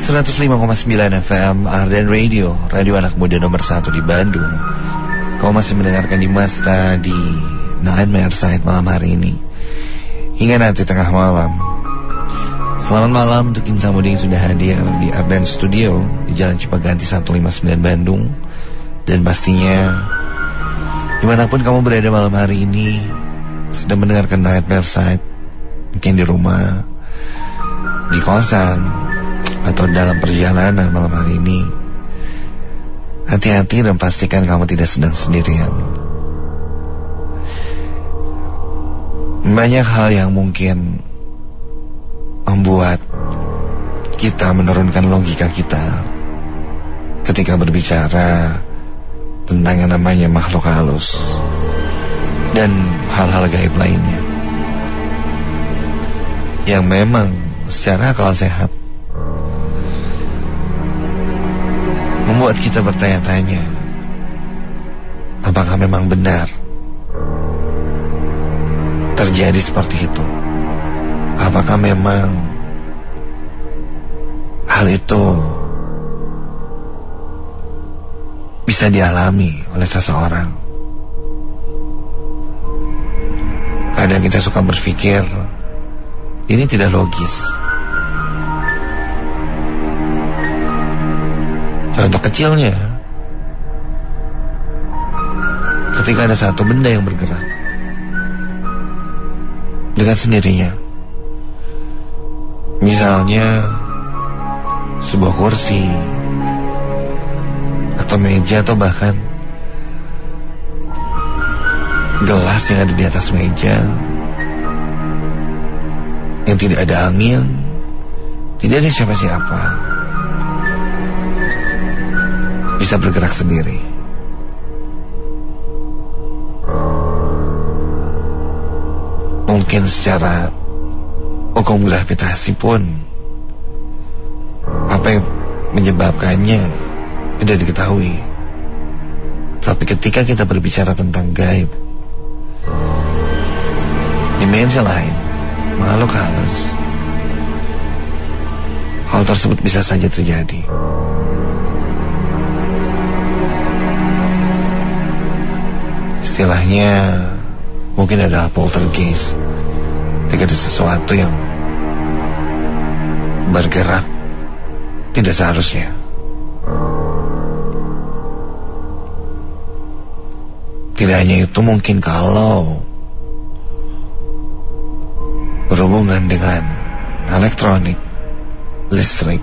105,9 FM Ardan Radio, radio anak muda nomor 1 di Bandung. Kau masih mendengarkan Dimasta di Nightmare Side malam hari ini hingga nanti tengah malam. Selamat malam untuk Insan Muda yang sudah hadir di Ardan Studio di Jalan Cipaganti 159 Bandung. Dan pastinya dimanapun kamu berada malam hari ini, sedang mendengarkan Nightmare Side, mungkin di rumah, di kosan, atau dalam perjalanan malam hari ini, hati-hati dan pastikan kamu tidak sedang sendirian. Banyak hal yang mungkin membuat kita menurunkan logika kita ketika berbicara tentang yang namanya makhluk halus dan hal-hal gaib lainnya yang memang secara akal sehat membuat kita bertanya-tanya, apakah memang benar terjadi seperti itu? Apakah memang hal itu bisa dialami oleh seseorang? Kadang kita suka berpikir ini tidak logis. Contoh kecilnya, ketika ada satu benda yang bergerak dengan sendirinya, misalnya sebuah kursi atau meja atau bahkan gelas yang ada di atas meja yang tidak ada angin, tidak ada siapa-siapa, bisa bergerak sendiri. Mungkin secara hukum gravitasi pun apa yang menyebabkannya tidak diketahui. Tapi ketika kita berbicara tentang gaib, dimensi lain, makhluk halus, hal tersebut bisa saja terjadi. Istilahnya mungkin adalah poltergeist. Ketika ada sesuatu yang bergerak tidak seharusnya. Tidak hanya itu, mungkin kalau berhubungan dengan elektronik, listrik,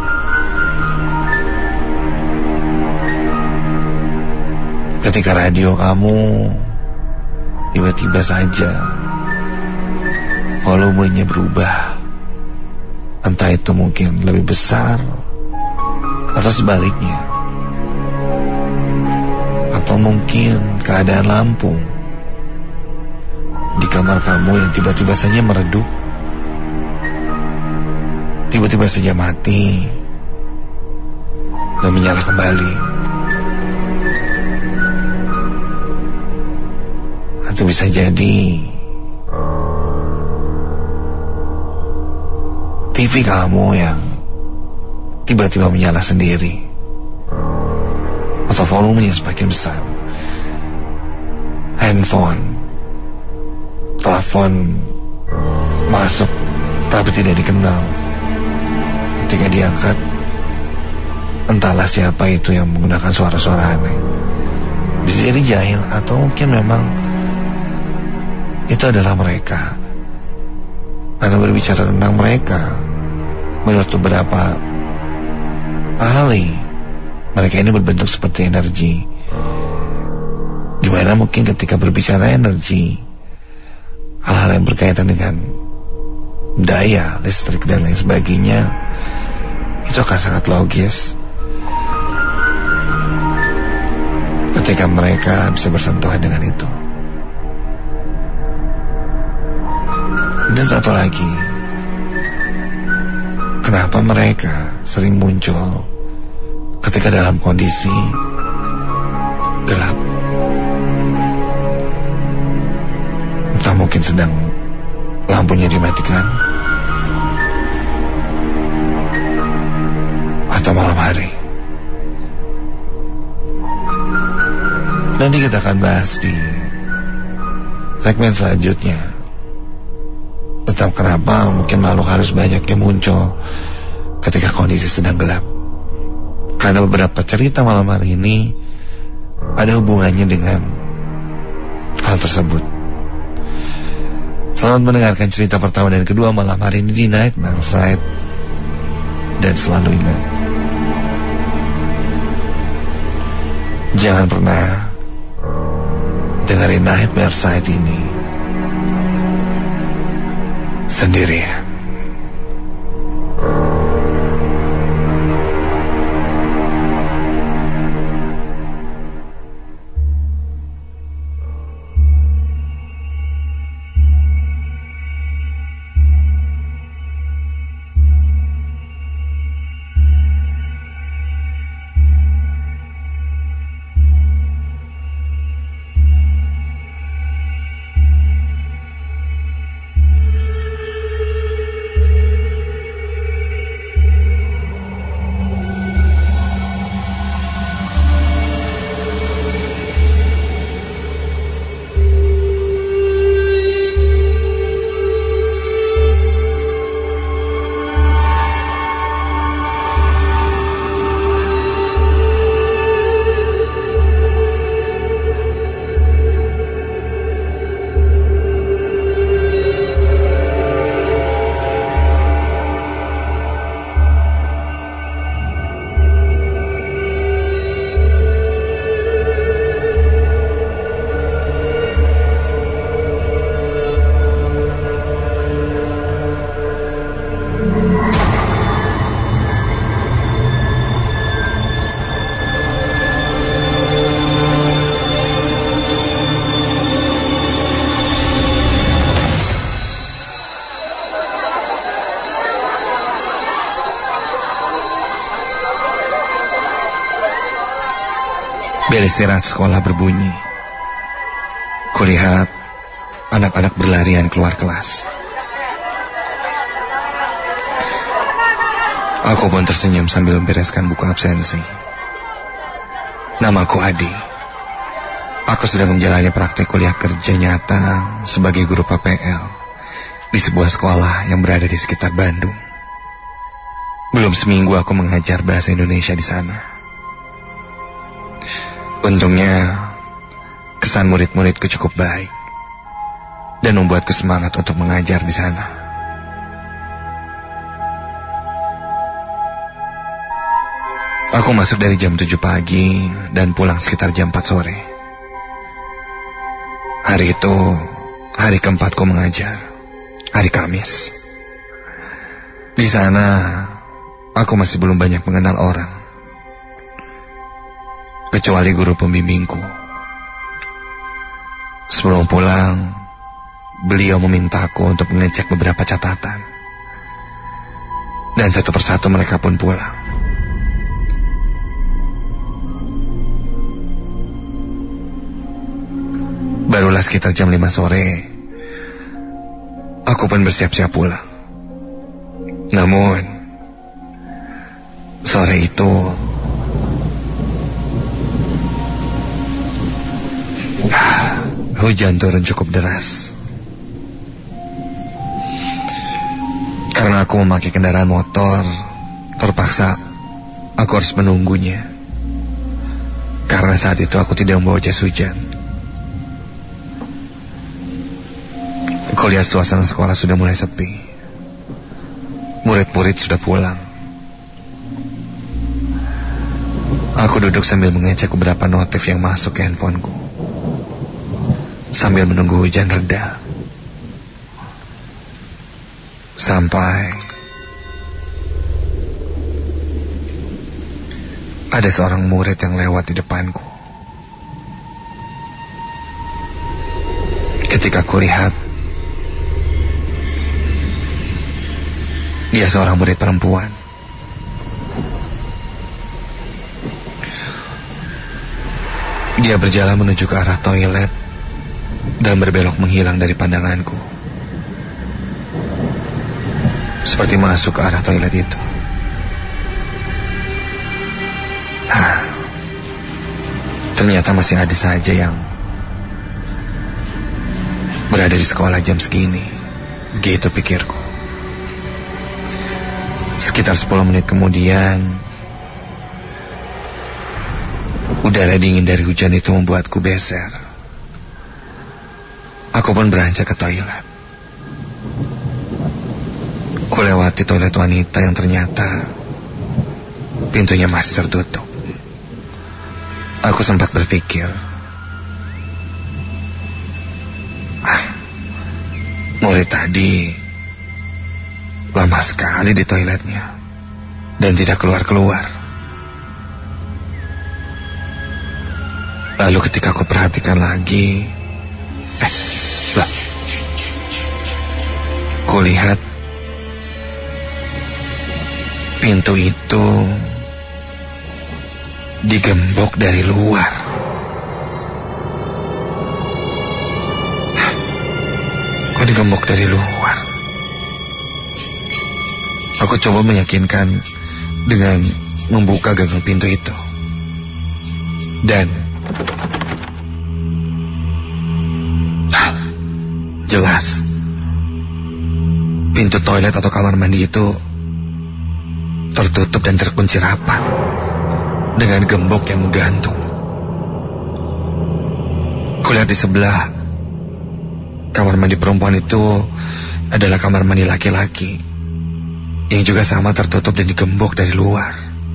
ketika radio kamu tiba-tiba saja volumenya berubah, entah itu mungkin lebih besar atau sebaliknya, atau mungkin keadaan lampu di kamar kamu yang tiba-tiba saja meredup, tiba-tiba saja mati dan menyala kembali. Atau bisa jadi TV kamu yang tiba-tiba menyala sendiri, atau volumenya semakin besar. Handphone, telepon masuk tapi tidak dikenal. Ketika diangkat, entahlah siapa itu yang menggunakan suara-suara aneh. Bisa jadi jahil, atau mungkin memang itu adalah mereka. Karena berbicara tentang mereka, menurut beberapa ahli, mereka ini berbentuk seperti energi, dimana mungkin ketika berbicara energi, hal-hal yang berkaitan dengan daya listrik dan lain sebagainya, itu akan sangat logis ketika mereka bisa bersentuhan dengan itu. Dan satu lagi, kenapa mereka sering muncul ketika dalam kondisi gelap? Entah mungkin sedang lampunya dimatikan, Nanti kita akan bahas di segmen selanjutnya tentang kenapa mungkin makhluk halus banyaknya muncul ketika kondisi sedang gelap. Karena beberapa cerita malam hari ini ada hubungannya dengan hal tersebut. Selamat mendengarkan cerita pertama dan kedua malam hari ini di Nightmare Side. Dan selalu ingat, jangan pernah dengerin Nightmare Side ini sendirian. Bel istirahat sekolah berbunyi. Kulihat anak-anak berlarian keluar kelas. Aku pun tersenyum sambil membereskan buku absensi. Namaku Adi. Aku sedang menjalani praktek kuliah kerja nyata sebagai guru PPL di sebuah sekolah yang berada di sekitar Bandung. Belum seminggu aku mengajar bahasa Indonesia di sana. Untungnya, kesan murid-muridku cukup baik dan membuatku semangat untuk mengajar di sana. Aku masuk dari jam 7 pagi dan pulang sekitar jam 4 sore. Hari itu, hari keempatku mengajar, hari Kamis. Di sana, aku masih belum banyak mengenal orang, kecuali guru pembimbingku. Sebelum pulang, beliau memintaku untuk mengecek beberapa catatan. Dan satu persatu mereka pun pulang. Barulah sekitar jam 5 sore, aku pun bersiap-siap pulang. Namun, sore itu hujan turun cukup deras. Karena aku memakai kendaraan motor, terpaksa aku harus menunggunya. Karena saat itu aku tidak membawa jas hujan. Aku lihat suasana sekolah sudah mulai sepi. Murid-murid sudah pulang. Aku duduk sambil mengecek beberapa notif yang masuk ke handphoneku, sambil menunggu hujan reda. Sampai ada seorang murid yang lewat di depanku. Ketika kulihat, dia seorang murid perempuan. Dia berjalan menuju ke arah toilet dan berbelok menghilang dari pandanganku, seperti masuk ke arah toilet itu. Ternyata masih ada saja yang berada di sekolah jam segini. Gitu pikirku. Sekitar 10 menit kemudian, udara dingin dari hujan itu membuatku beser. Aku pun beranjak ke toilet. Ku lewati toilet wanita yang ternyata pintunya masih tertutup. Aku sempat berpikir, murid tadi lama sekali di toiletnya dan tidak keluar-keluar. Lalu ketika aku perhatikan lagi, kulihat pintu itu digembok dari luar. Kok digembok dari luar? Aku coba meyakinkan dengan membuka gagang pintu itu. Dan jelas pintu toilet atau kamar mandi itu tertutup dan terkunci rapat dengan gembok yang menggantung. Kulihat di sebelah kamar mandi perempuan itu adalah kamar mandi laki-laki yang juga sama tertutup dan digembok dari luar.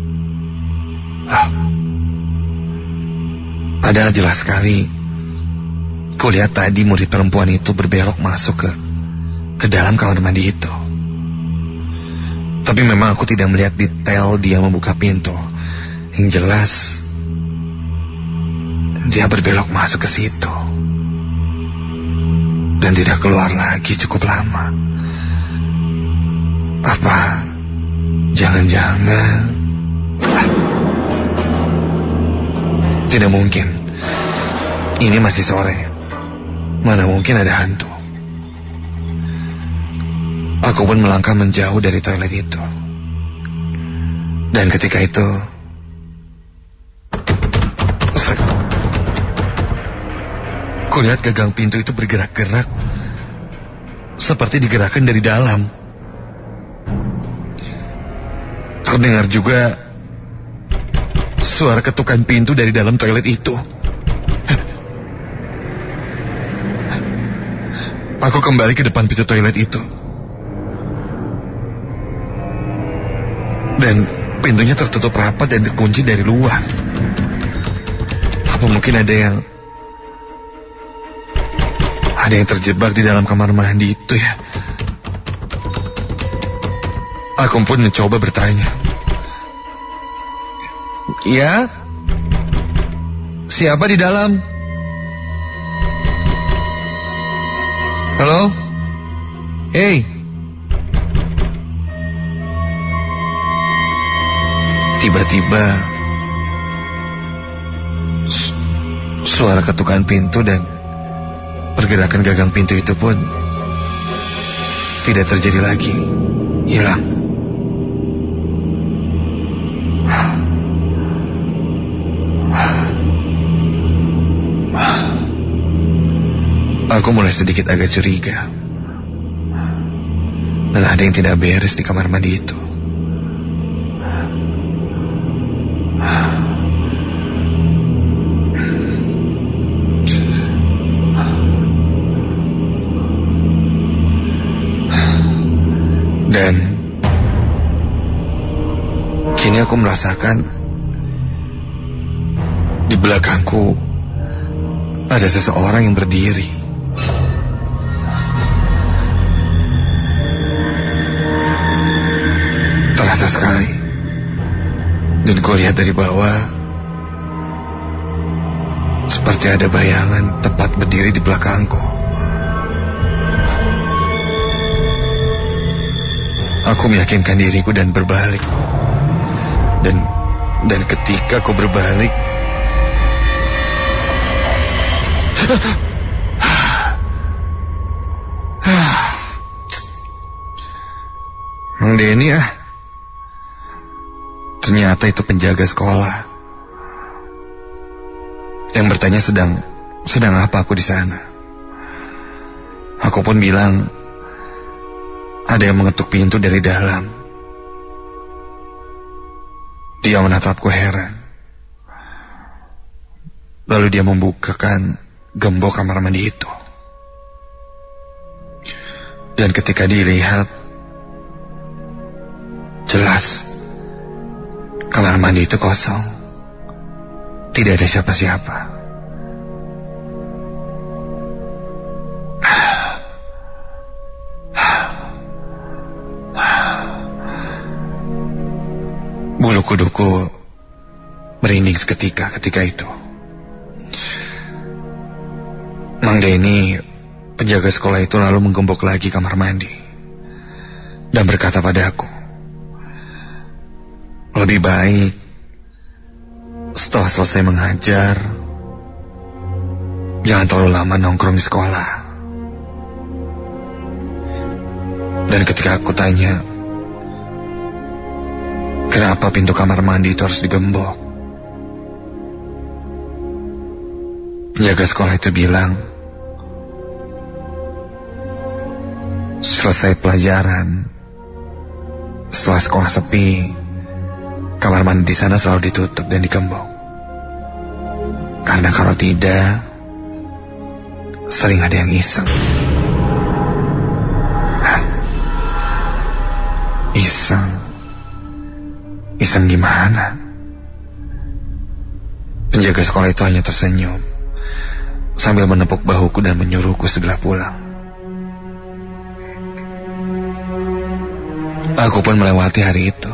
Padahal jelas sekali kulihat tadi murid perempuan itu berbelok masuk ke dalam kamar mandi itu. Tapi memang aku tidak melihat detail dia membuka pintu. Yang jelas dia berbelok masuk ke situ dan tidak keluar lagi cukup lama. Apa jangan-jangan tidak mungkin. Ini masih sore. Mana mungkin ada hantu. Aku pun melangkah menjauh dari toilet itu. Dan ketika itu kulihat gagang pintu itu bergerak-gerak seperti digerakkan dari dalam. Terdengar juga suara ketukan pintu dari dalam toilet itu. Aku kembali ke depan pintu toilet itu. Dan pintunya tertutup rapat dan terkunci dari luar. Apa mungkin ada yang terjebak di dalam kamar mandi itu ya? Aku pun mencoba bertanya. Ya? Siapa di dalam? Halo? Hey. Tiba-tiba suara ketukan pintu dan pergerakan gagang pintu itu pun tidak terjadi lagi. Hilang. Aku mulai sedikit agak curiga. Dan ada yang tidak beres di kamar mandi itu. Dan kini aku merasakan di belakangku ada seseorang yang berdiri. Terasa sekali. Dan ku lihat dari bawah seperti ada bayangan tepat berdiri di belakangku. Aku meyakinkan diriku dan berbalik. Dan ketika aku berbalik, Mang Denny ternyata itu penjaga sekolah. yang bertanya sedang apa aku di sana. Aku pun bilang ada yang mengetuk pintu dari dalam. Dia menatapku heran. Lalu dia membukakan gembok kamar mandi itu. Dan ketika dilihat, jelas kamar mandi itu kosong. Tidak ada siapa-siapa. Bulu kuduku merinding seketika ketika itu. Mang Denny, penjaga sekolah itu, lalu menggembok lagi kamar mandi dan berkata padaku, lebih baik setelah selesai mengajar, jangan terlalu lama nongkrong di sekolah. Dan ketika aku tanya, kenapa pintu kamar mandi itu harus digembok, penjaga sekolah itu bilang, selesai pelajaran, setelah sekolah sepi, kamar mandi di sana selalu ditutup dan digembok. Karena kalau tidak, sering ada yang iseng. Iseng? Iseng gimana? Penjaga sekolah itu hanya tersenyum sambil menepuk bahuku dan menyuruhku segera pulang. Aku pun melewati hari itu.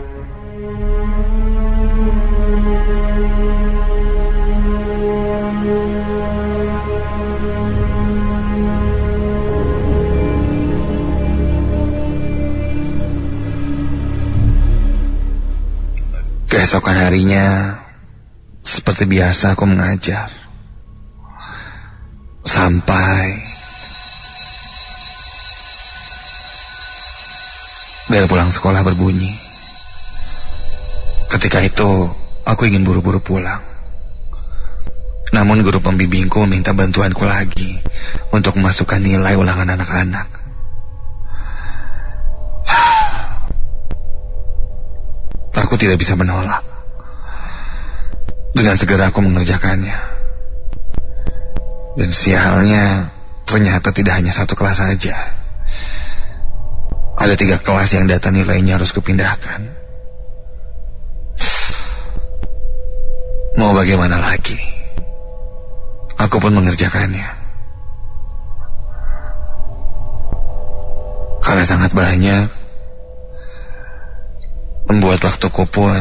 Keesokan harinya, seperti biasa aku mengajar. Sampai bel pulang sekolah berbunyi. Ketika itu, aku ingin buru-buru pulang. Namun guru pembimbingku meminta bantuanku lagi untuk memasukkan nilai ulangan anak-anak. Aku tidak bisa menolak. Dengan segera aku mengerjakannya. Dan sialnya, ternyata tidak hanya satu kelas saja. Ada 3 kelas yang data nilainya harus kupindahkan. Mau bagaimana lagi? Aku pun mengerjakannya. Karena sangat banyak, membuat waktuku pun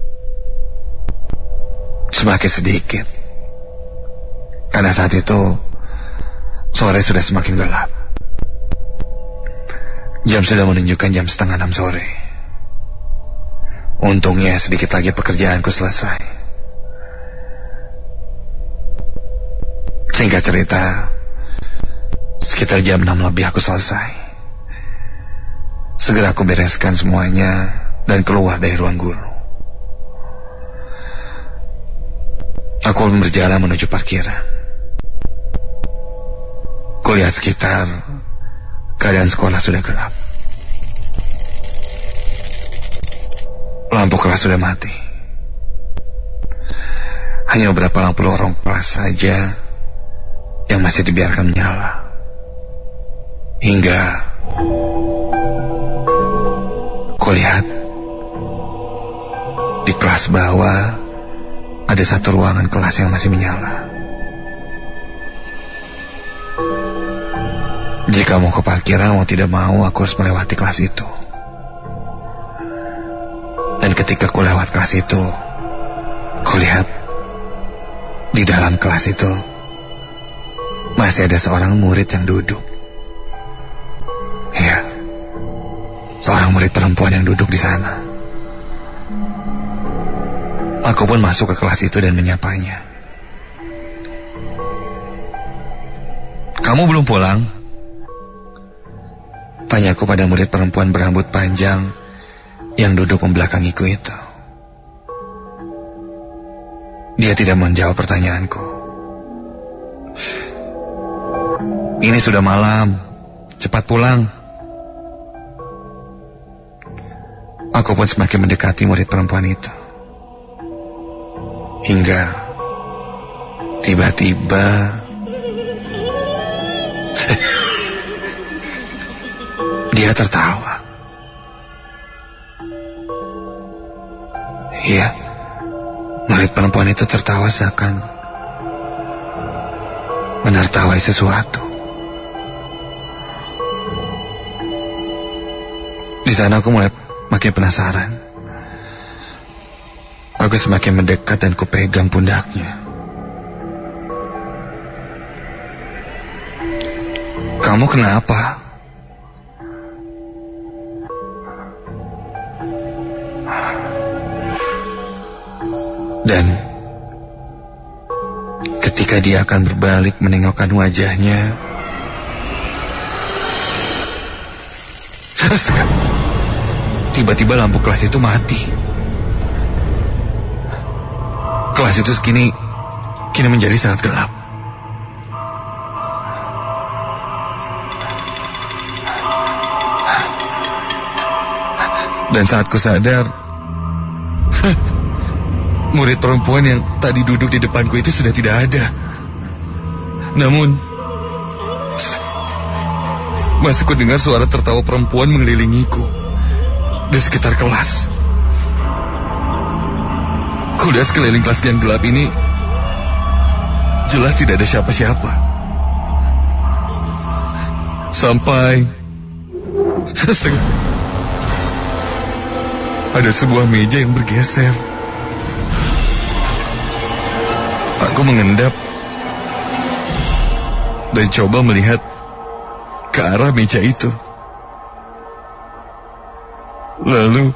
semakin sedikit. Karena saat itu sore sudah semakin gelap. Jam sudah menunjukkan jam 5:30 sore. Untungnya sedikit lagi pekerjaanku selesai. Singkat cerita, sekitar jam 6 lebih aku selesai. Segera aku bereskan semuanya dan keluar dari ruang guru. Aku berjalan menuju parkiran. Kulihat sekitar, keadaan sekolah sudah gelap. Lampu kelas sudah mati. Hanya beberapa lampu lorong kelas saja yang masih dibiarkan menyala. Hingga kulihat di kelas bawah ada satu ruangan kelas yang masih menyala. Jika mau ke parkiran, mau tidak mau aku harus melewati kelas itu. Dan ketika aku lewat kelas itu, kulihat di dalam kelas itu masih ada seorang murid yang duduk. Ya, seorang murid perempuan yang duduk di sana. Aku pun masuk ke kelas itu dan menyapanya. "Kamu belum pulang?" tanyaku pada murid perempuan berambut panjang yang duduk membelakangiku itu. Dia tidak menjawab pertanyaanku. Ini sudah malam, cepat pulang. Aku pun semakin mendekati murid perempuan itu. Hingga tiba-tiba dia tertawa. Iya, murid perempuan itu tertawa seakan menertawai sesuatu. Di sana aku mulai makin penasaran. Aku semakin mendekat dan kupegang pundaknya. Kamu kenapa? Dan ketika dia akan berbalik menengokkan wajahnya, tiba-tiba lampu kelas itu mati. Kelas itu kini menjadi sangat gelap. Dan saat ku sadar, murid perempuan yang tadi duduk di depanku itu sudah tidak ada. Namun, masih ku dengar suara tertawa perempuan mengelilingiku di sekitar kelas. Kulihat sekeliling kelas yang gelap ini, jelas tidak ada siapa-siapa. Sampai ada sebuah meja yang bergeser. Aku mengendap dan coba melihat ke arah meja itu. Lalu,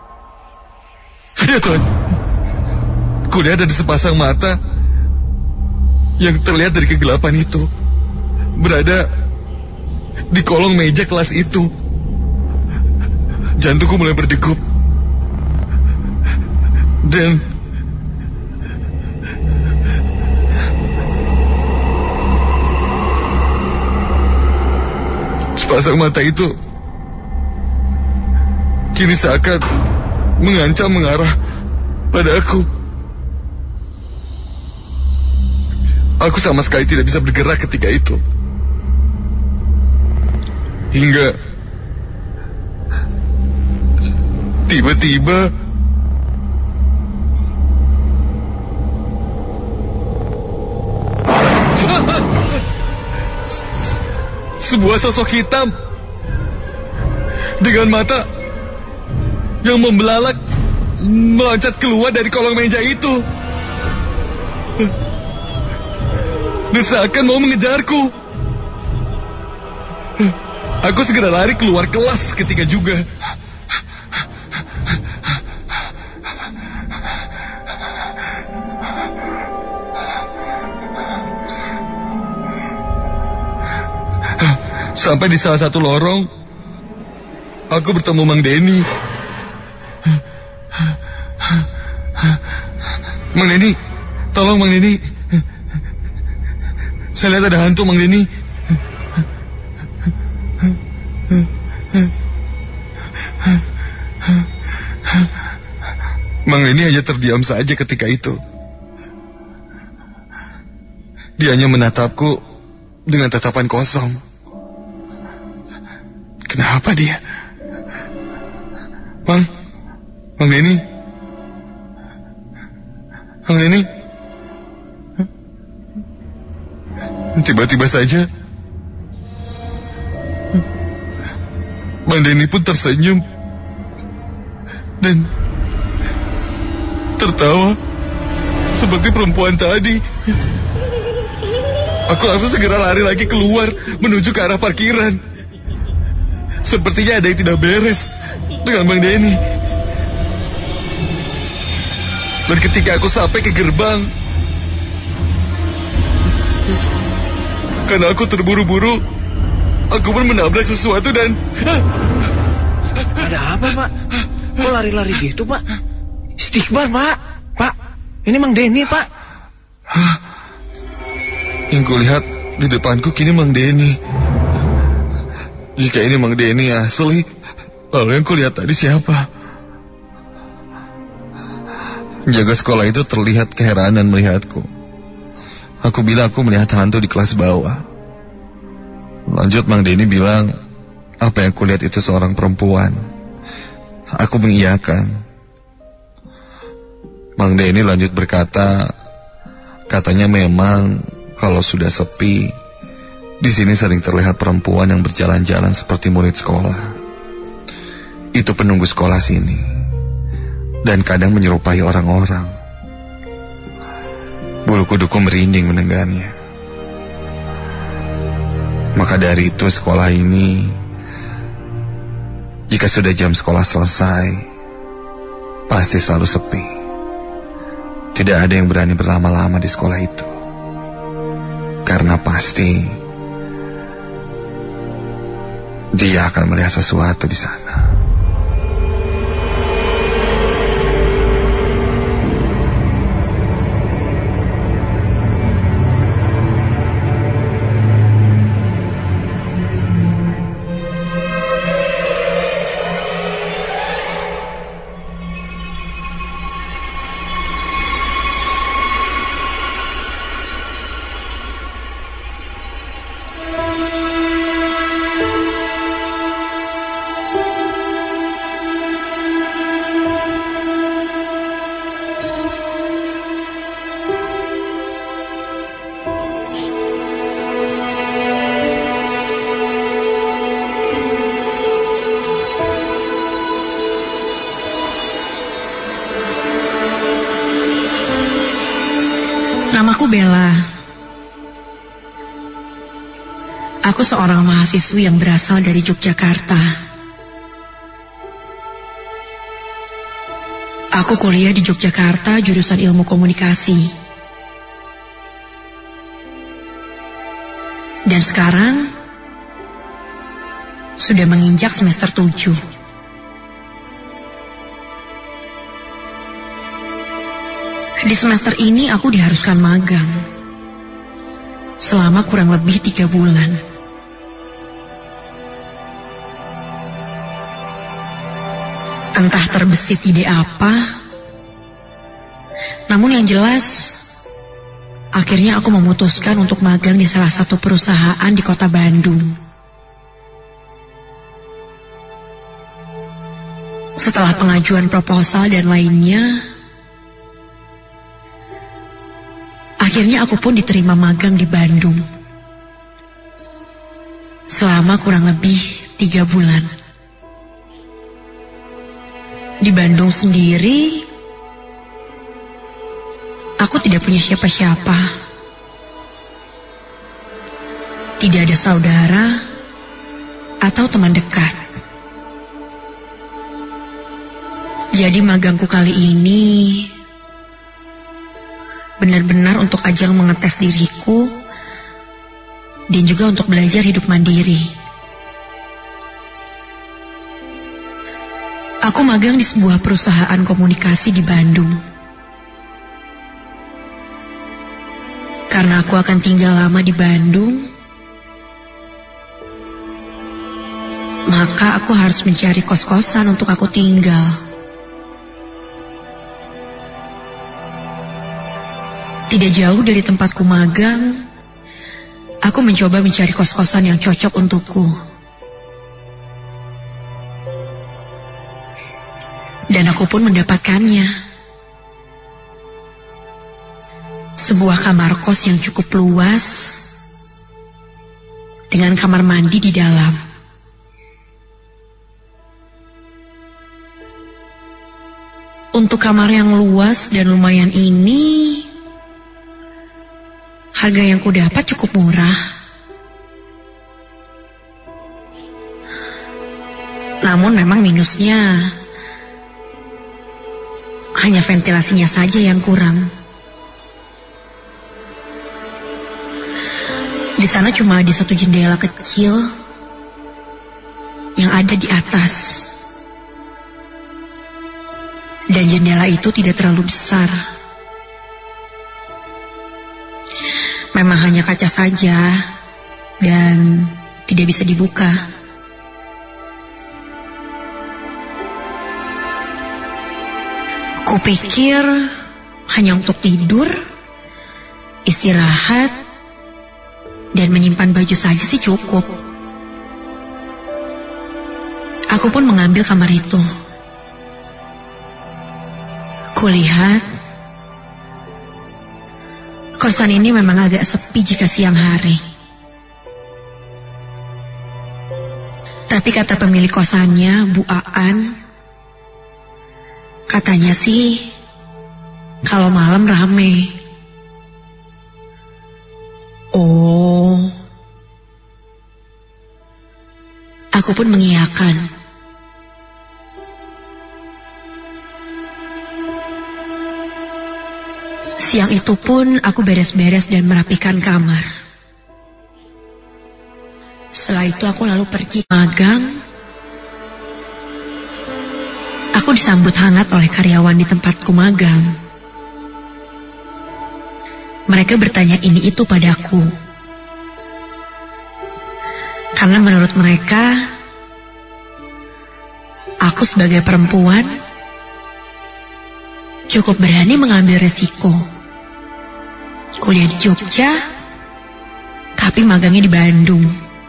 ya Tuhan, kulihat ada sepasang mata yang terlihat dari kegelapan itu berada di kolong meja kelas itu. Jantungku mulai berdegup. Dan sepasang mata itu kini seakan mengancam mengarah pada aku. Aku sama sekali tidak bisa bergerak ketika itu. Hingga tiba-tiba sebuah sosok hitam dengan mata yang membelalak meloncat keluar dari kolong meja itu dan seakan mau mengejarku. Aku segera lari keluar kelas ketika juga. Sampai di salah satu lorong, aku bertemu Mang Denny. Mang Denny, tolong Mang Denny. Saya lihat ada hantu Mang Denny. Mang Denny hanya terdiam saja ketika itu. Dia hanya menatapku dengan tatapan kosong. Kenapa dia? Mang Denny? Mang Denny? Tiba-tiba saja Mang Denny pun tersenyum dan tertawa seperti perempuan tadi. Aku langsung segera lari lagi keluar menuju ke arah parkiran. Sepertinya ada yang tidak beres dengan Bang Denny. Dan ketika aku sampai ke gerbang, karena aku terburu-buru, aku pun menabrak sesuatu dan... Ada apa, Pak? Kok lari-lari gitu, Pak? Istighfar, Pak. Pak, Ini Mang Denny, Pak. Hah? Yang kulihat di depanku kini Mang Denny. Jika ini Mang Denny asli, lalu yang kulihat tadi siapa? Jaga sekolah itu terlihat keheranan melihatku. Aku bilang aku melihat hantu di kelas bawah. Lanjut Mang Denny bilang, apa yang kulihat itu seorang perempuan. Aku mengiyakan. Mang Denny lanjut berkata, katanya memang kalau sudah sepi, di sini sering terlihat perempuan yang berjalan-jalan seperti murid sekolah. Itu penunggu sekolah sini, dan kadang menyerupai orang-orang. Bulu kuduku merinding mendengarnya. Maka dari itu sekolah ini, jika sudah jam sekolah selesai, pasti selalu sepi. Tidak ada yang berani berlama-lama di sekolah itu. Karena pasti dia akan melihat sesuatu di sana. Namaku Bella. Aku seorang mahasiswi yang berasal dari Yogyakarta. Aku kuliah di Yogyakarta jurusan Ilmu Komunikasi. Dan sekarang sudah menginjak semester 7. Di semester ini aku diharuskan magang selama kurang lebih 3 bulan. Entah terbesit ide apa, namun yang jelas akhirnya aku memutuskan untuk magang di salah satu perusahaan di kota Bandung. Setelah pengajuan proposal dan lainnya, akhirnya aku pun diterima magang di Bandung selama kurang lebih 3 bulan. Di Bandung sendiri, aku tidak punya siapa-siapa. Tidak ada saudara atau teman dekat. Jadi magangku kali ini benar-benar untuk ajang mengetes diriku dan juga untuk belajar hidup mandiri. Aku magang di sebuah perusahaan komunikasi di Bandung. Karena aku akan tinggal lama di Bandung, maka aku harus mencari kos-kosan untuk aku tinggal. Tidak jauh dari tempatku magang, aku mencoba mencari kos-kosan yang cocok untukku. Dan aku pun mendapatkannya. Sebuah kamar kos yang cukup luas, dengan kamar mandi di dalam. Untuk kamar yang luas dan lumayan ini, harga yang kudapat cukup murah. Namun memang minusnya hanya ventilasinya saja yang kurang. Di sana cuma ada satu jendela kecil yang ada di atas. Dan jendela itu tidak terlalu besar. memang hanya kaca saja dan tidak bisa dibuka. Kupikir hanya untuk tidur, istirahat, dan menyimpan baju saja sih cukup. Aku pun mengambil kamar itu. Kulihat, kosan ini memang agak sepi jika siang hari. Tapi kata pemilik kosannya, Bu Aan, katanya sih kalau malam rame. Oh, aku pun mengiyakan. Siang itu pun aku beres-beres dan merapikan kamar. Setelah itu aku lalu pergi magang. Aku disambut hangat oleh karyawan di tempatku magang. Mereka bertanya ini itu padaku. Karena menurut mereka, aku sebagai perempuan cukup berani mengambil resiko. Kuliah di Jogja, tapi magangnya di Bandung.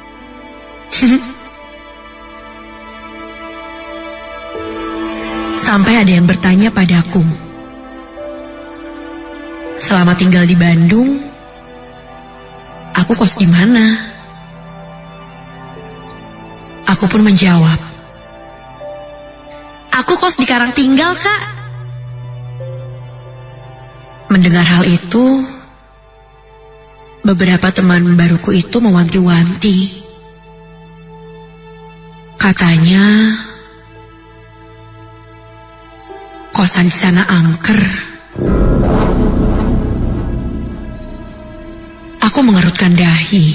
Sampai ada yang bertanya padaku, selama tinggal di Bandung, aku kos di mana? Aku pun menjawab, aku kos di Karangtinggal, Kak. Mendengar hal itu, beberapa teman baruku itu mewanti-wanti. Katanya, kosan di sana angker. Aku mengerutkan dahi.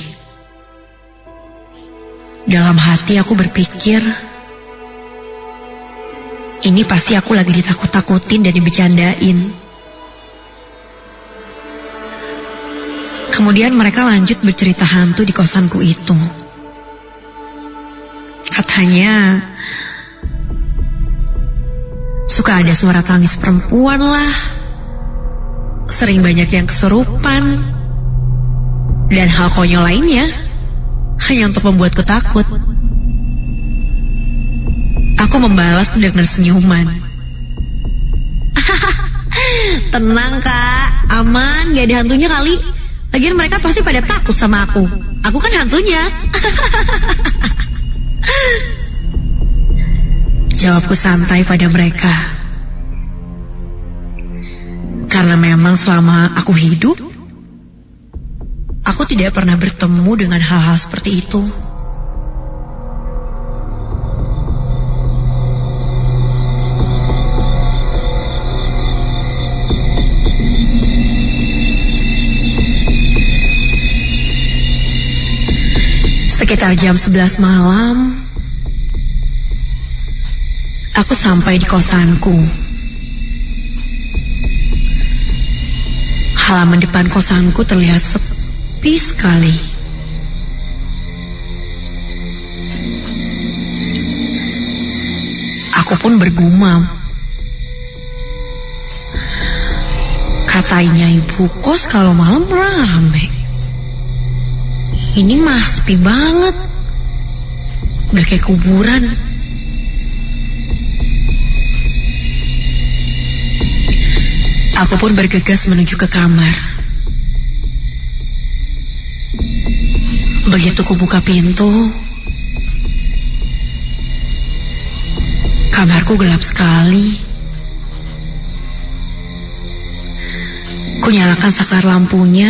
Dalam hati aku berpikir, ini pasti aku lagi ditakut-takutin dan dibecandain. Kemudian mereka lanjut bercerita hantu di kosanku itu. Katanya, suka ada suara tangis perempuan lah. Sering banyak yang kesurupan. Dan hal konyol lainnya. Hanya untuk membuatku takut. Aku membalas dengan senyuman. Tenang, Kak, aman, gak ada hantunya kali. Lagian mereka pasti pada takut sama aku. Aku kan hantunya. Jawabku santai pada mereka. Karena memang selama aku hidup, aku tidak pernah bertemu dengan hal-hal seperti itu. Sekitar jam 11 malam, aku sampai di kosanku. Halaman depan kosanku terlihat sepi sekali. Aku pun bergumam. Katanya ibu kos kalau malam rame. Ini mah sepi banget. Udah kayak kuburan. Aku pun bergegas menuju ke kamar. Begitu kubuka pintu, kamarku gelap sekali. Kunyalakan saklar lampunya.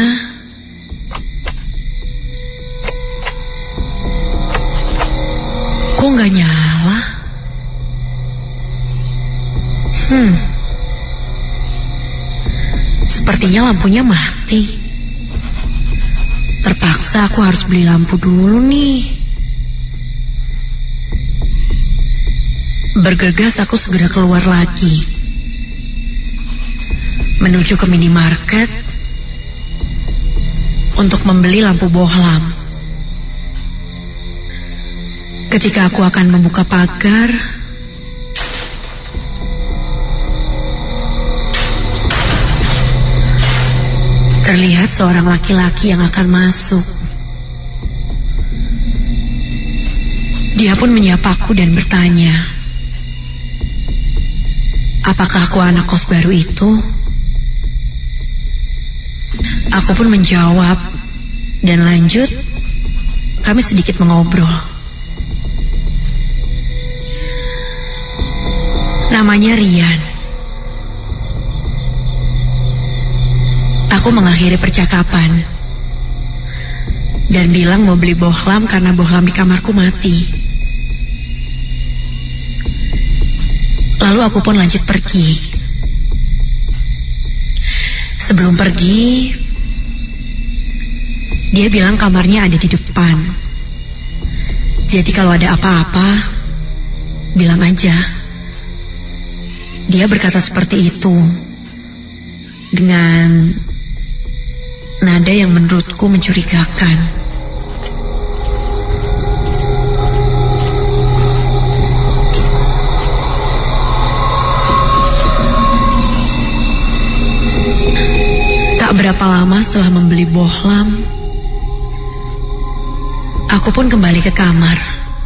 Kok nggak nyala? Sepertinya lampunya mati. Terpaksa aku harus beli lampu dulu nih. Bergegas aku segera keluar lagi. Menuju ke minimarket. untuk membeli lampu bohlam. Ketika aku akan membuka pagar, terlihat seorang laki-laki yang akan masuk. Dia pun menyapaku dan bertanya, apakah aku anak kos baru itu? Aku pun menjawab, dan lanjut, kami sedikit mengobrol. Namanya Rian. Aku mengakhiri percakapan dan bilang mau beli bohlam karena bohlam di kamarku mati. Lalu aku pun lanjut pergi. Sebelum pergi, dia bilang kamarnya ada di depan. Jadi kalau ada apa-apa, bilang aja. Dia berkata seperti itu dengan nada yang menurutku mencurigakan. Tak berapa lama setelah membeli bohlam, aku pun kembali ke kamar.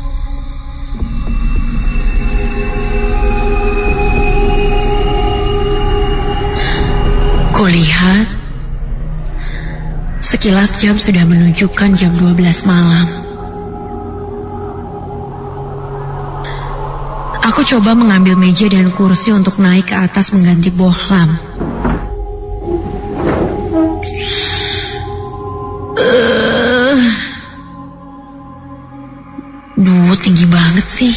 Kulihat, sekilas jam sudah menunjukkan jam 12 malam. Aku coba mengambil meja dan kursi untuk naik ke atas mengganti bohlam. Tinggi banget sih.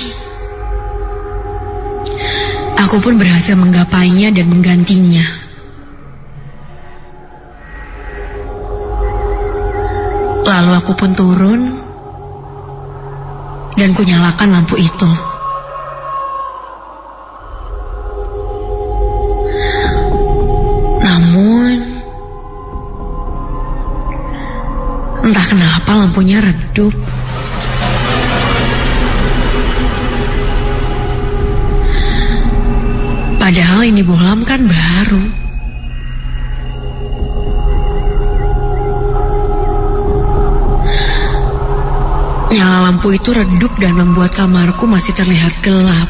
Aku pun berhasil menggapainya dan menggantinya. Lalu aku pun turun dan kunyalakan lampu itu. Namun, entah kenapa lampunya redup. Padahal ini bohlam kan baru. Nyala lampu itu redup dan membuat kamarku masih terlihat gelap.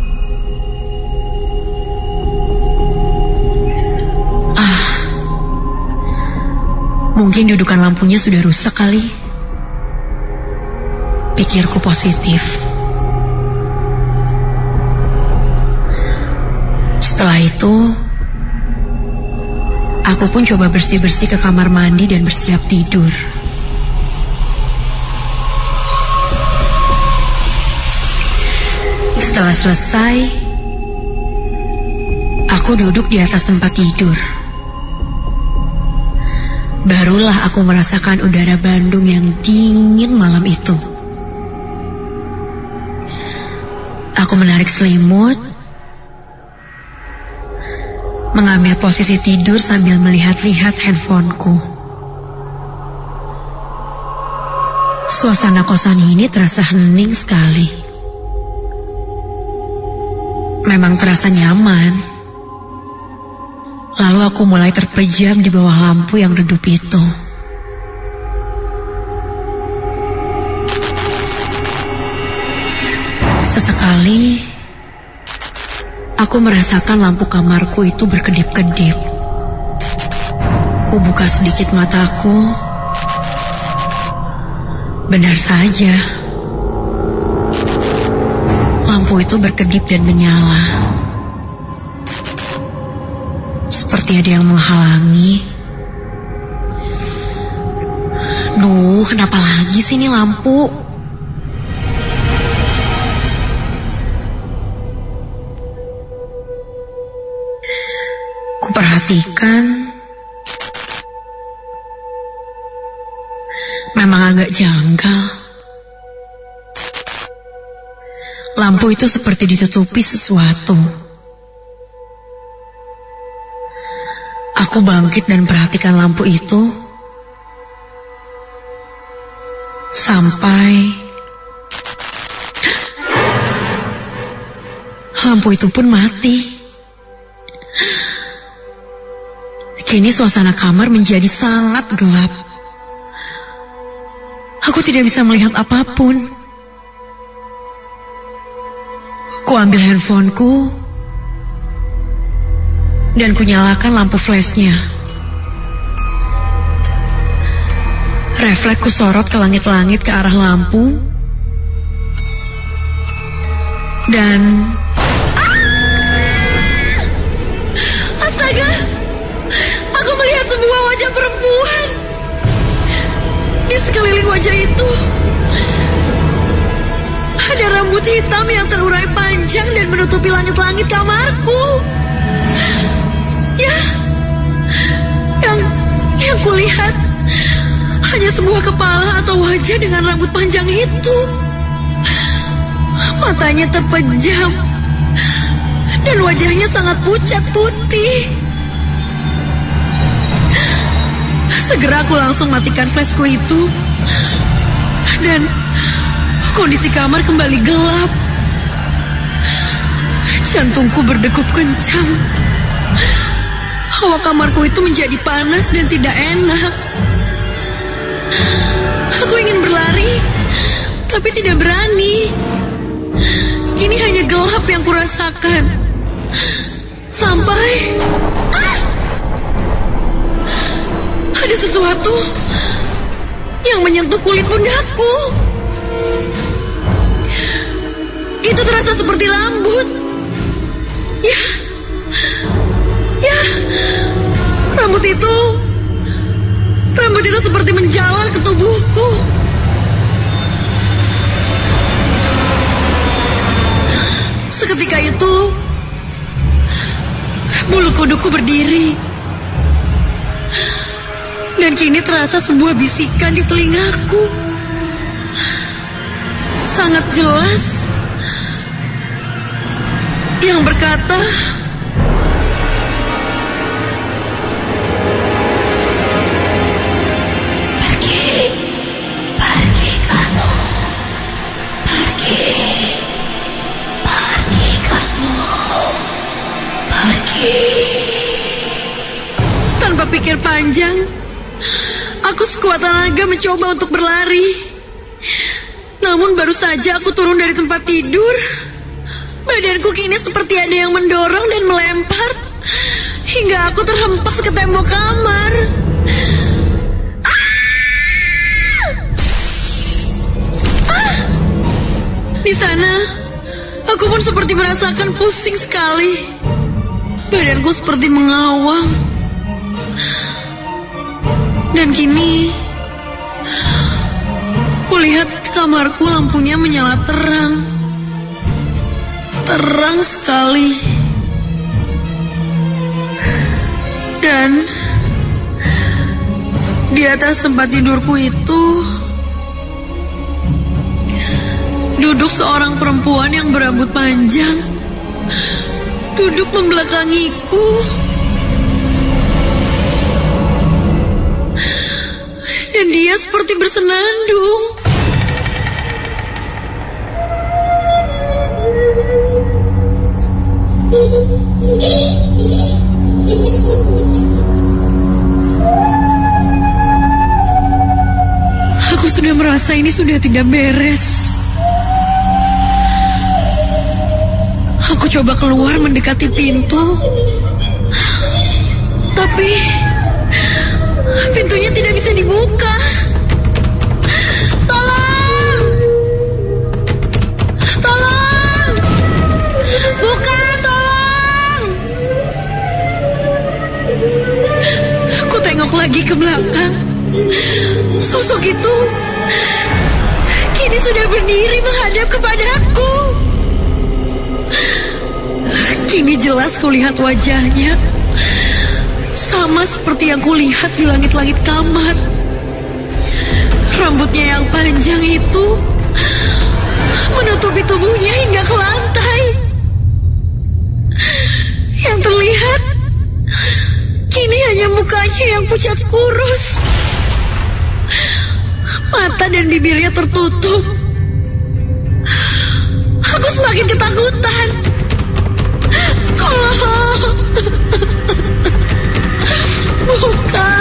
Mungkin dudukan lampunya sudah rusak kali. Pikirku positif. Setelah itu, aku pun coba bersih-bersih ke kamar mandi dan bersiap tidur. Setelah selesai, aku duduk di atas tempat tidur. Barulah aku merasakan udara Bandung yang dingin malam itu. Aku menarik selimut, mengambil posisi tidur sambil melihat-lihat handphoneku. Suasana kosan ini terasa hening sekali. Memang terasa nyaman. Lalu aku mulai terpejam di bawah lampu yang redup itu. Sesekali, aku merasakan lampu kamarku itu berkedip-kedip. Ku buka sedikit mataku. Benar saja, lampu itu berkedip dan menyala. Seperti ada yang menghalangi. Duh, kenapa lagi sih ini lampu? Kuperhatikan, memang agak janggal. Lampu itu seperti ditutupi sesuatu. Aku bangkit dan perhatikan lampu itu. Sampai lampu itu pun mati. Kini suasana kamar menjadi sangat gelap. Aku tidak bisa melihat apapun. Ku ambil handphoneku dan ku nyalakan lampu flashnya. Refleks ku sorot ke langit-langit ke arah lampu. Dan astaga, aku melihat sebuah wajah perempuan. Di sekeliling wajah itu ada rambut hitam yang terurai panjang dan menutupi langit-langit kamarku. Ya, yang kulihat hanya sebuah kepala atau wajah dengan rambut panjang itu. Matanya terpejam dan wajahnya sangat pucat putih. Segera aku langsung matikan flashku itu. Dan kondisi kamar kembali gelap. Jantungku berdegup kencang. Hawa kamarku itu menjadi panas dan tidak enak. Aku ingin berlari, tapi tidak berani. Kini hanya gelap yang kurasakan. Sampai ada sesuatu yang menyentuh kulit pundakku. Itu terasa seperti rambut. Ya, rambut itu seperti menjalar ke tubuhku. Seketika itu, bulu kuduku berdiri. Dan kini terasa sebuah bisikan di telingaku. Sangat jelas. Yang berkata, Pergi kamu. Tanpa pikir panjang, aku sekuat tenaga mencoba untuk berlari. Namun baru saja aku turun dari tempat tidur, badanku kini seperti ada yang mendorong dan melempar hingga aku terhempas ke tembok kamar. Di sana, aku pun seperti merasakan pusing sekali. Badanku seperti mengawang. Dan kini, kulihat kamarku lampunya menyala terang. Terang sekali. Dan di atas tempat tidurku itu duduk seorang perempuan yang berambut panjang. Duduk membelakangiku. Dan dia seperti bersenandung. Aku sudah merasa ini sudah tidak beres. Aku coba keluar mendekati pintu. Tapi pintunya tidak bisa dibuka. Tolong! Tolong! Buka, tolong! Aku tengok lagi ke belakang. Sosok itu kini sudah berdiri menghadap kepadaku. Kini jelas kulihat wajahnya. Sama seperti yang kulihat di langit-langit kamar. Rambutnya yang panjang itu menutupi tubuhnya hingga ke lantai. Yang terlihat kini hanya mukanya yang pucat kurus. Mata dan bibirnya tertutup. Aku semakin ketakutan. Tolong. Buka.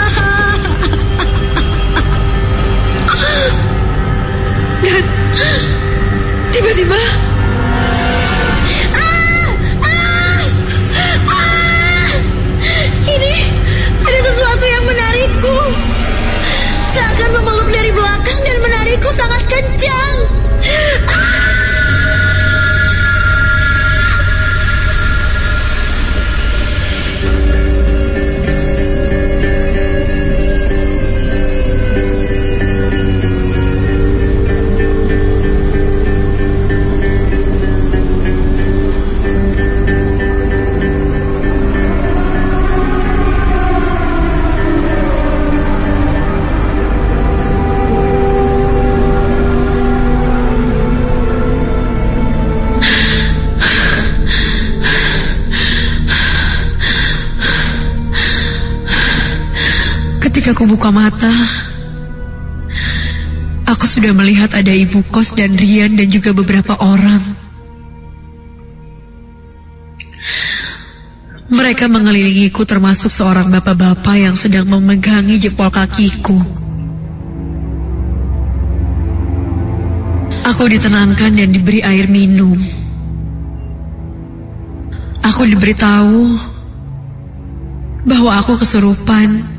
Dan tiba-tiba ini ada sesuatu yang menarikku. Seakan memeluk dari belakang dan menarikku sangat kencang. Ketika aku buka mata, aku sudah melihat ada ibu kos dan Rian dan juga beberapa orang. Mereka mengelilingiku termasuk seorang bapak-bapak yang sedang memegangi jempol kakiku. Aku ditenangkan dan diberi air minum. Aku diberitahu bahwa aku kesurupan.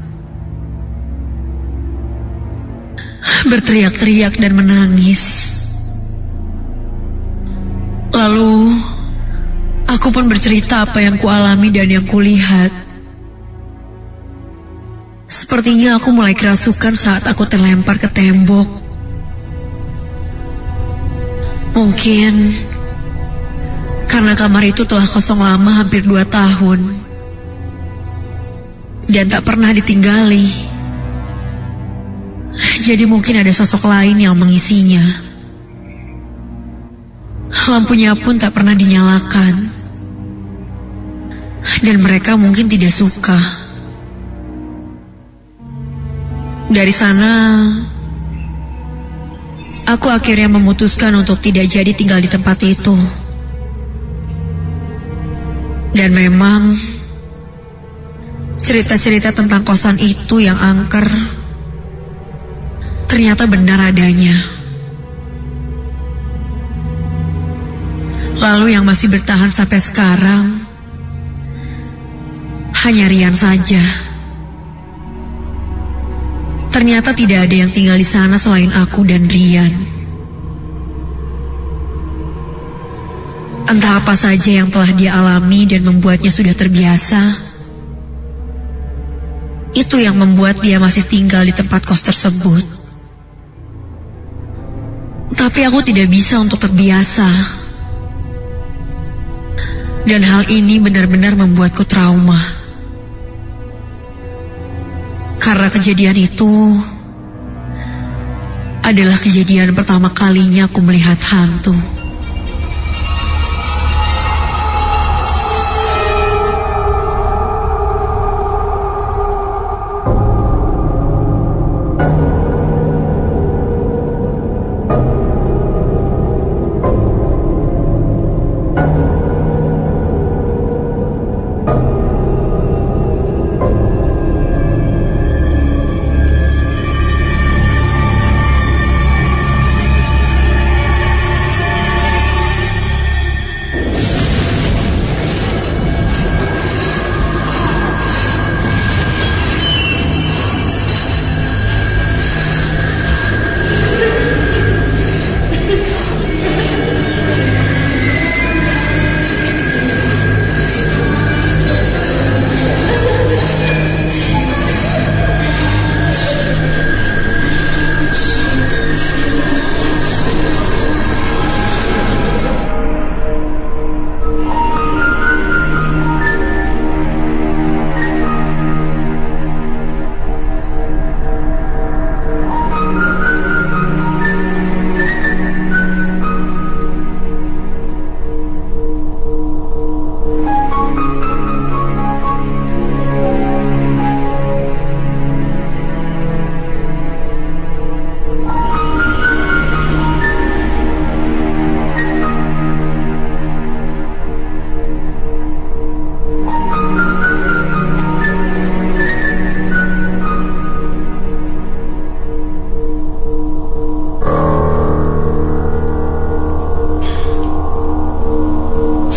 Berteriak-teriak dan menangis. Lalu aku pun bercerita apa yang kualami dan yang kulihat. Sepertinya aku mulai kerasukan saat aku terlempar ke tembok. Mungkin karena kamar itu telah kosong lama hampir 2 tahun dan tak pernah ditinggali. Jadi mungkin ada sosok lain yang mengisinya. Lampunya pun tak pernah dinyalakan. Dan mereka mungkin tidak suka. Dari sana, aku akhirnya memutuskan untuk tidak jadi tinggal di tempat itu. Dan memang, cerita-cerita tentang kosan itu yang angker ternyata benar adanya. Lalu yang masih bertahan sampai sekarang hanya Rian saja. Ternyata tidak ada yang tinggal di sana selain aku dan Rian. Entah apa saja yang telah dia alami dan membuatnya sudah terbiasa. Itu yang membuat dia masih tinggal di tempat kos tersebut. Tapi aku tidak bisa untuk terbiasa. Dan hal ini benar-benar membuatku trauma. Karena kejadian itu adalah kejadian pertama kalinya aku melihat hantu.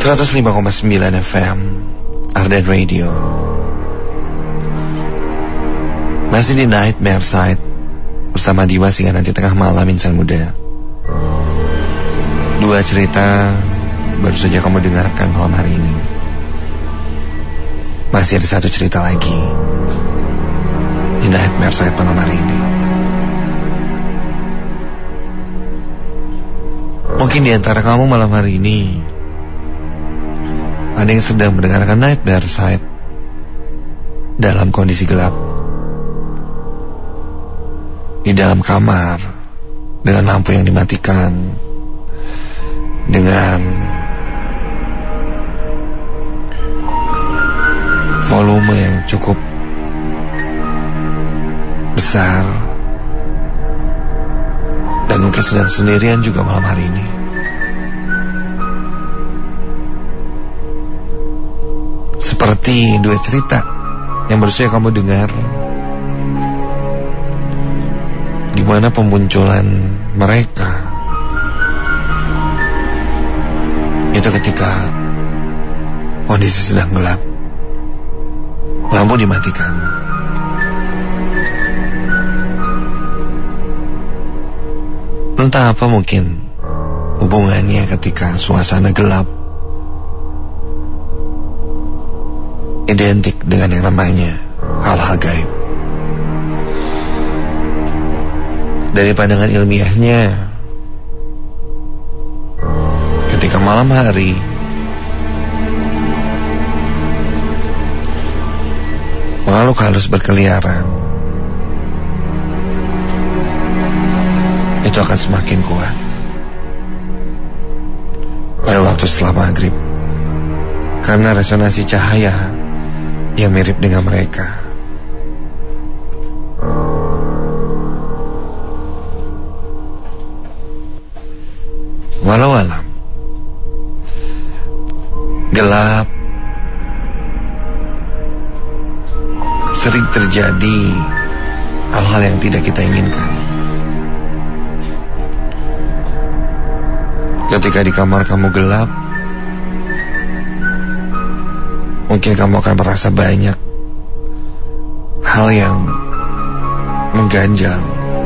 105,9 FM Ardan Radio. Masih di Nightmare Side bersama Dimas hingga nanti tengah malam, insan muda. Dua cerita baru saja kamu dengarkan malam hari ini. Masih ada satu cerita lagi di Nightmare Side malam hari ini. Mungkin di antara kamu malam hari ini ada yang sedang mendengarkan Nightmare Side dalam kondisi gelap, di dalam kamar, dengan lampu yang dimatikan, dengan volume yang cukup besar, dan mungkin sedang sendirian juga malam hari ini. Seperti dua cerita yang baru saja kamu dengar, di mana pemunculan mereka itu ketika kondisi sedang gelap, lampu dimatikan. Entah apa mungkin hubungannya ketika suasana gelap identik dengan yang namanya hal-hal gaib. Dari pandangan ilmiahnya, ketika malam hari makhluk halus berkeliaran, itu akan semakin kuat pada waktu setelah maghrib, karena resonansi cahaya yang mirip dengan mereka. Walau alam gelap sering terjadi hal-hal yang tidak kita inginkan. Ketika di kamar kamu gelap, mungkin kamu akan merasa banyak hal yang mengganjal.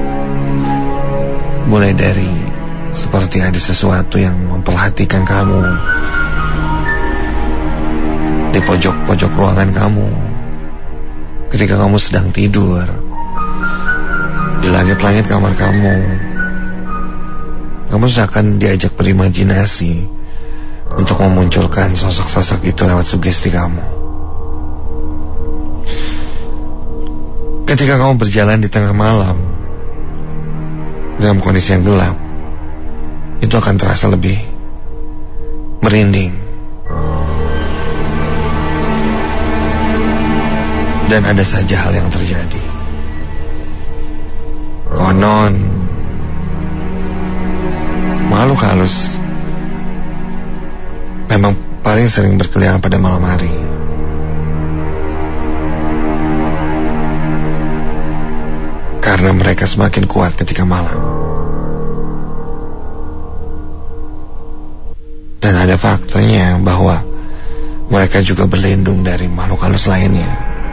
Mulai dari seperti ada sesuatu yang memperhatikan kamu di pojok-pojok ruangan kamu ketika kamu sedang tidur. Di langit-langit kamar kamu seakan diajak berimajinasi untuk memunculkan sosok-sosok itu lewat sugesti kamu. Ketika kamu berjalan di tengah malam dalam kondisi yang gelap, itu akan terasa lebih merinding. Dan ada saja hal yang terjadi. Konon makhluk halus memang paling sering berkeliaran pada malam hari. Karena mereka semakin kuat ketika malam. Dan ada faktanya bahwa mereka juga berlindung dari makhluk halus lainnya,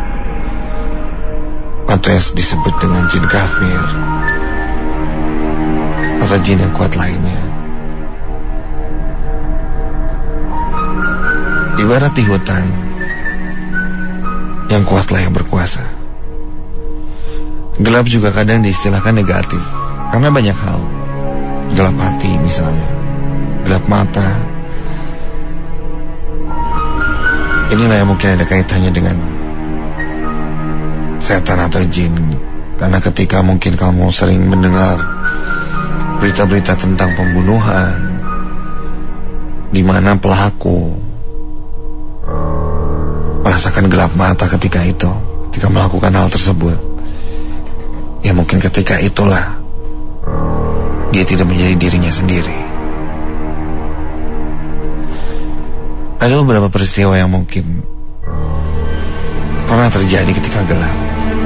atau yang disebut dengan jin kafir, atau jin yang kuat lainnya. Ibarat di hutan, yang kuatlah yang berkuasa. Gelap juga kadang diistilahkan negatif karena banyak hal. Gelap hati misalnya, gelap mata. Inilah yang mungkin ada kaitannya dengan setan atau jin. Karena ketika mungkin kamu sering mendengar berita-berita tentang pembunuhan, di mana pelaku merasakan gelap mata ketika melakukan hal tersebut, ya mungkin ketika itulah dia tidak menjadi dirinya sendiri. Ada beberapa peristiwa yang mungkin pernah terjadi ketika gelap.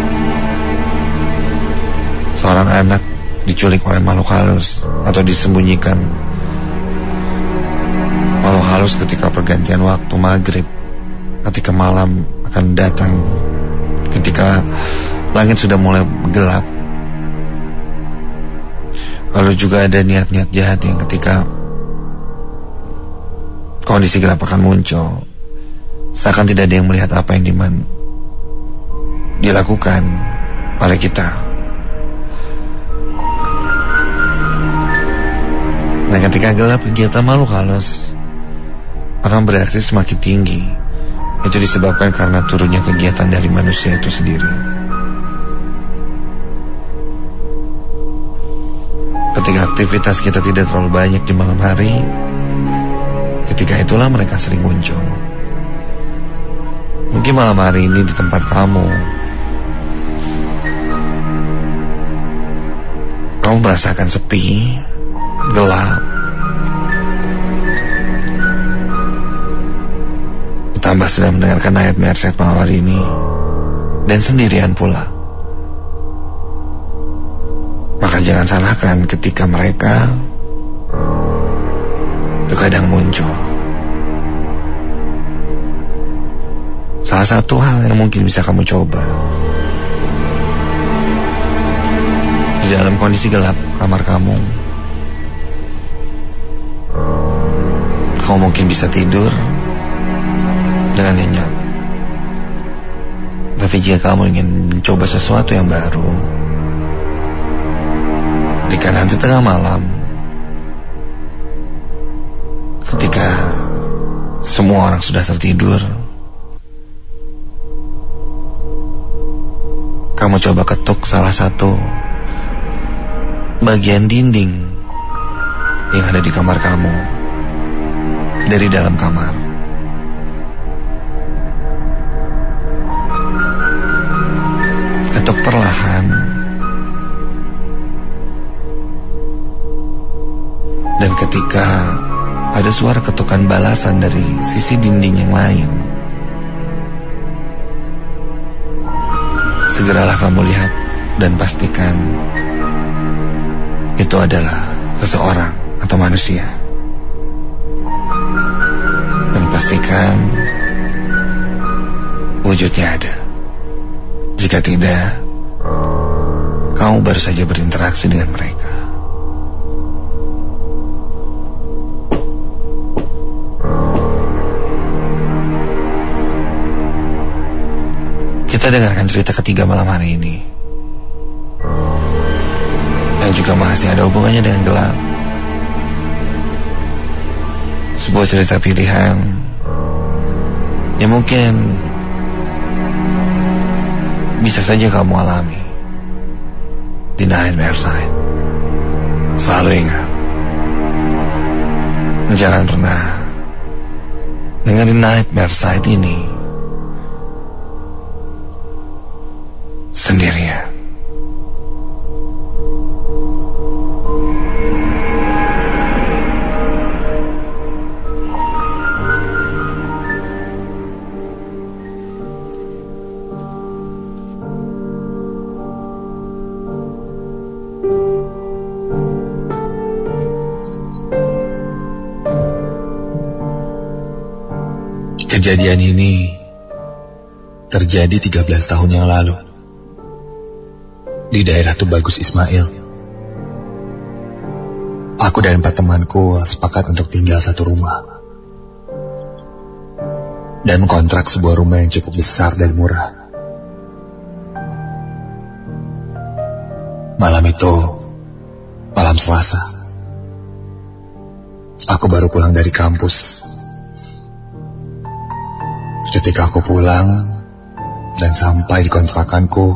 Seorang anak diculik oleh makhluk halus atau disembunyikan malu halus ketika pergantian waktu maghrib, ketika malam akan datang, ketika langit sudah mulai gelap. Lalu juga ada niat-niat jahat yang ketika kondisi gelap akan muncul, seakan tidak ada yang melihat apa yang dilakukan oleh kita. Nah, ketika gelap, kegiatan makhluk halus akan beraksi semakin tinggi. Itu disebabkan karena turunnya kegiatan dari manusia itu sendiri. Ketika aktivitas kita tidak terlalu banyak di malam hari, ketika itulah mereka sering muncul. Mungkin malam hari ini di tempat kamu merasakan sepi, gelap, ditambah sedang mendengarkan ayat Merset malam hari ini, dan sendirian pula. Maka jangan salahkan ketika mereka itu kadang muncul. Salah satu hal yang mungkin bisa kamu coba, di dalam kondisi gelap kamar kamu mungkin bisa tidur dengan nyenyak. Tapi jika kamu ingin mencoba sesuatu yang baru, ketika nanti tengah malam, ketika semua orang sudah tertidur, kamu coba ketuk salah satu bagian dinding yang ada di kamar kamu dari dalam kamar. Ketuk perlahan, dan ketika ada suara ketukan balasan dari sisi dinding yang lain, segeralah kamu lihat dan pastikan itu adalah seseorang atau manusia. Dan pastikan wujudnya ada. Jika tidak, kamu baru saja berinteraksi dengan mereka. Kita dengarkan cerita ketiga malam hari ini, yang juga masih ada hubungannya dengan gelap. Sebuah cerita pilihan yang mungkin bisa saja kamu alami di Nightmare Side. Selalu ingat, jangan pernah dengerin Nightmare Side ini sendirian. Kejadian ini terjadi 13 tahun yang lalu di daerah Tubagus Ismail. Aku dan 4 temanku sepakat untuk tinggal satu rumah dan mengkontrak sebuah rumah yang cukup besar dan murah. Malam itu, malam Selasa, aku baru pulang dari kampus. Ketika aku pulang dan sampai di kontrakanku,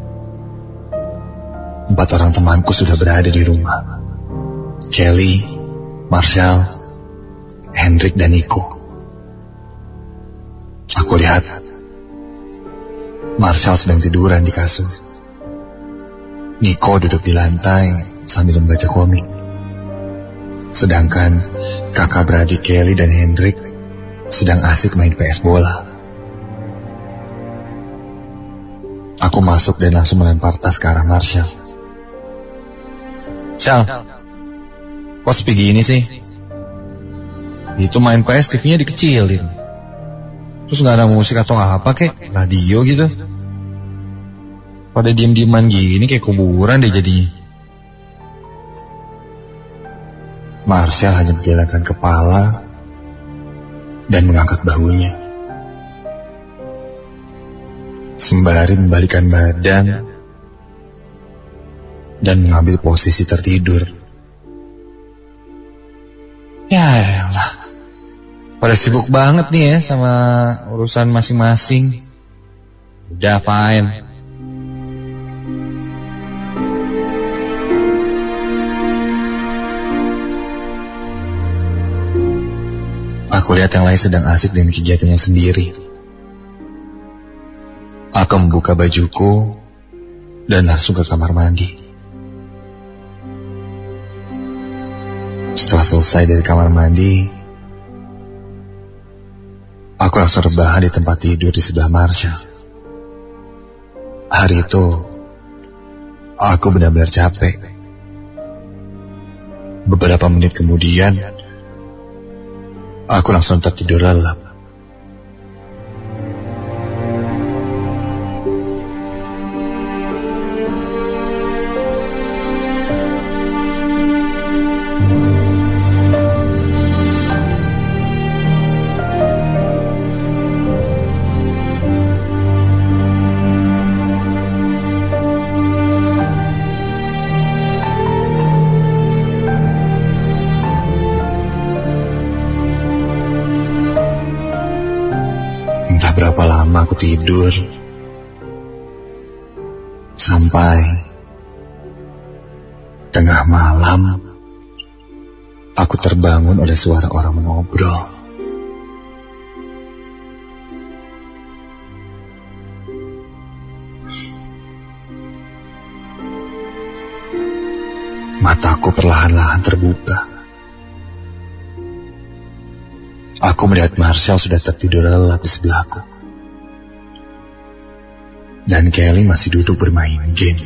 4 orang temanku sudah berada di rumah. Kelly, Marshall, Hendrik, dan Nico. Aku lihat Marshall sedang tiduran di kasur. Nico duduk di lantai sambil membaca komik. Sedangkan kakak beradik Kelly dan Hendrik sedang asik main PS bola. Aku masuk dan langsung melempar tas ke arah Marshall. "Shal, kok sepi gini sih?" Itu main PS TV-nya dikecilin. Terus gak ada musik atau apa kek, radio gitu. Pada diem-dieman gini kayak kuburan deh jadinya. Marshall hanya menggelengkan kepala dan mengangkat bahunya, sembari membalikkan badan dan mengambil posisi tertidur. Ya elah, pada sibuk banget nih ya sama urusan masing-masing. Udah fine. Aku lihat yang lain sedang asik dengan kegiatannya sendiri. Aku membuka bajuku dan langsung ke kamar mandi. Setelah selesai dari kamar mandi, aku langsung rebahan di tempat tidur di sebelah Marshall. Hari itu, aku benar-benar capek. Beberapa menit kemudian, aku langsung tertidur lelap. Berapa lama aku tidur sampai tengah malam aku terbangun oleh suara orang mengobrol. Mataku perlahan-lahan terbuka. Aku melihat Marshall sudah tertidur lelap di sebelahku. Dan Kelly masih duduk bermain game.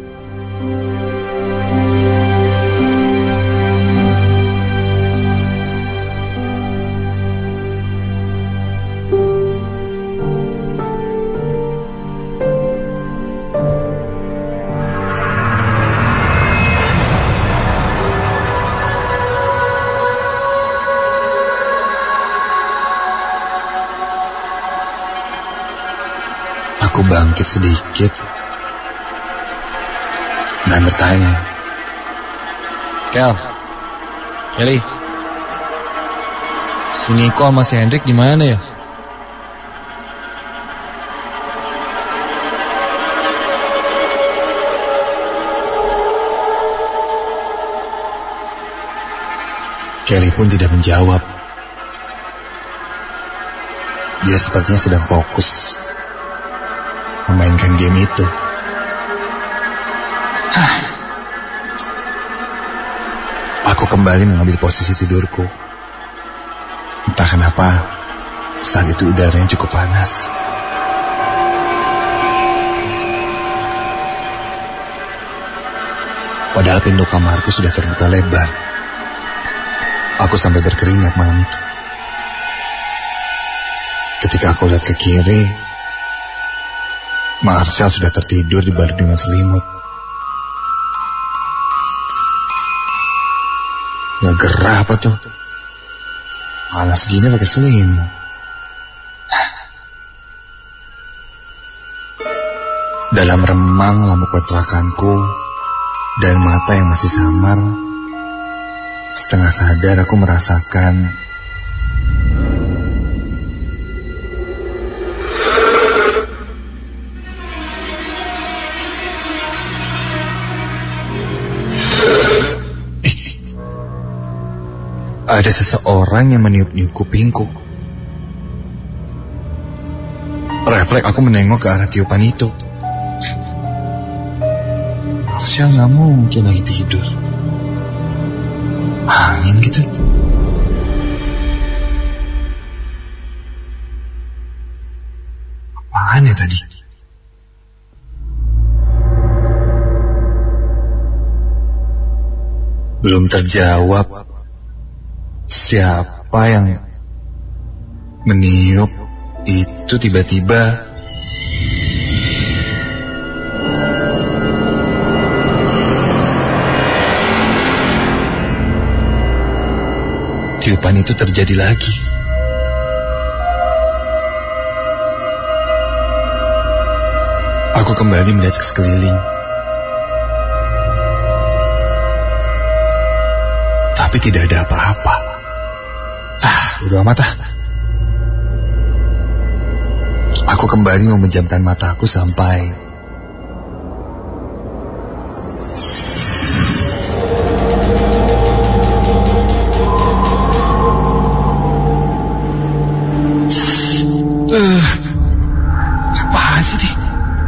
Aku bangkit sedikit dan bertanya, Kelly, si Niko sama si Hendrik di mana ya? Kelly pun tidak menjawab. Dia sepertinya sedang fokus memainkan game itu. Aku kembali mengambil posisi tidurku. Entah kenapa, saat itu udaranya cukup panas. Padahal pintu kamarku sudah terbuka lebar. Aku sampai berkeringat malam itu. Ketika aku lihat ke kiri, Marshall sudah tertidur di balut dengan selimut. Gak gerah apa tuh? Panas gini pakai selimut. Dalam remang lampu kontrakanku dan mata yang masih samar, setengah sadar aku merasakan ada seseorang yang meniup-niup kupingku. Refleks aku menengok ke arah tiupan itu. Marshall gak mungkin lagi tidur. Angin gitu. Apaan ya tadi? Belum terjawab. Siapa siapa yang meniup itu tiba-tiba. Tiupan itu terjadi lagi. Aku kembali melihat ke sekeliling. Tapi tidak ada apa-apa. Bodo amat ah. Aku kembali memejamkan mataku sampai apaan sih nih?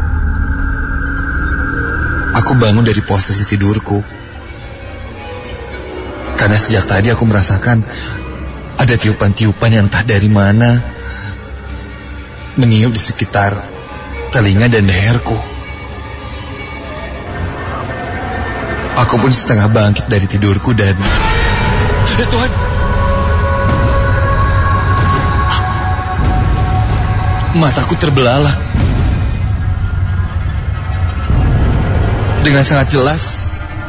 Aku bangun dari posisi tidurku. Karena sejak tadi aku merasakan ada tiupan-tiupan yang entah dari mana meniup di sekitar telinga dan leherku. Aku pun setengah bangkit dari tidurku dan ya Tuhan, mataku terbelalak. Dengan sangat jelas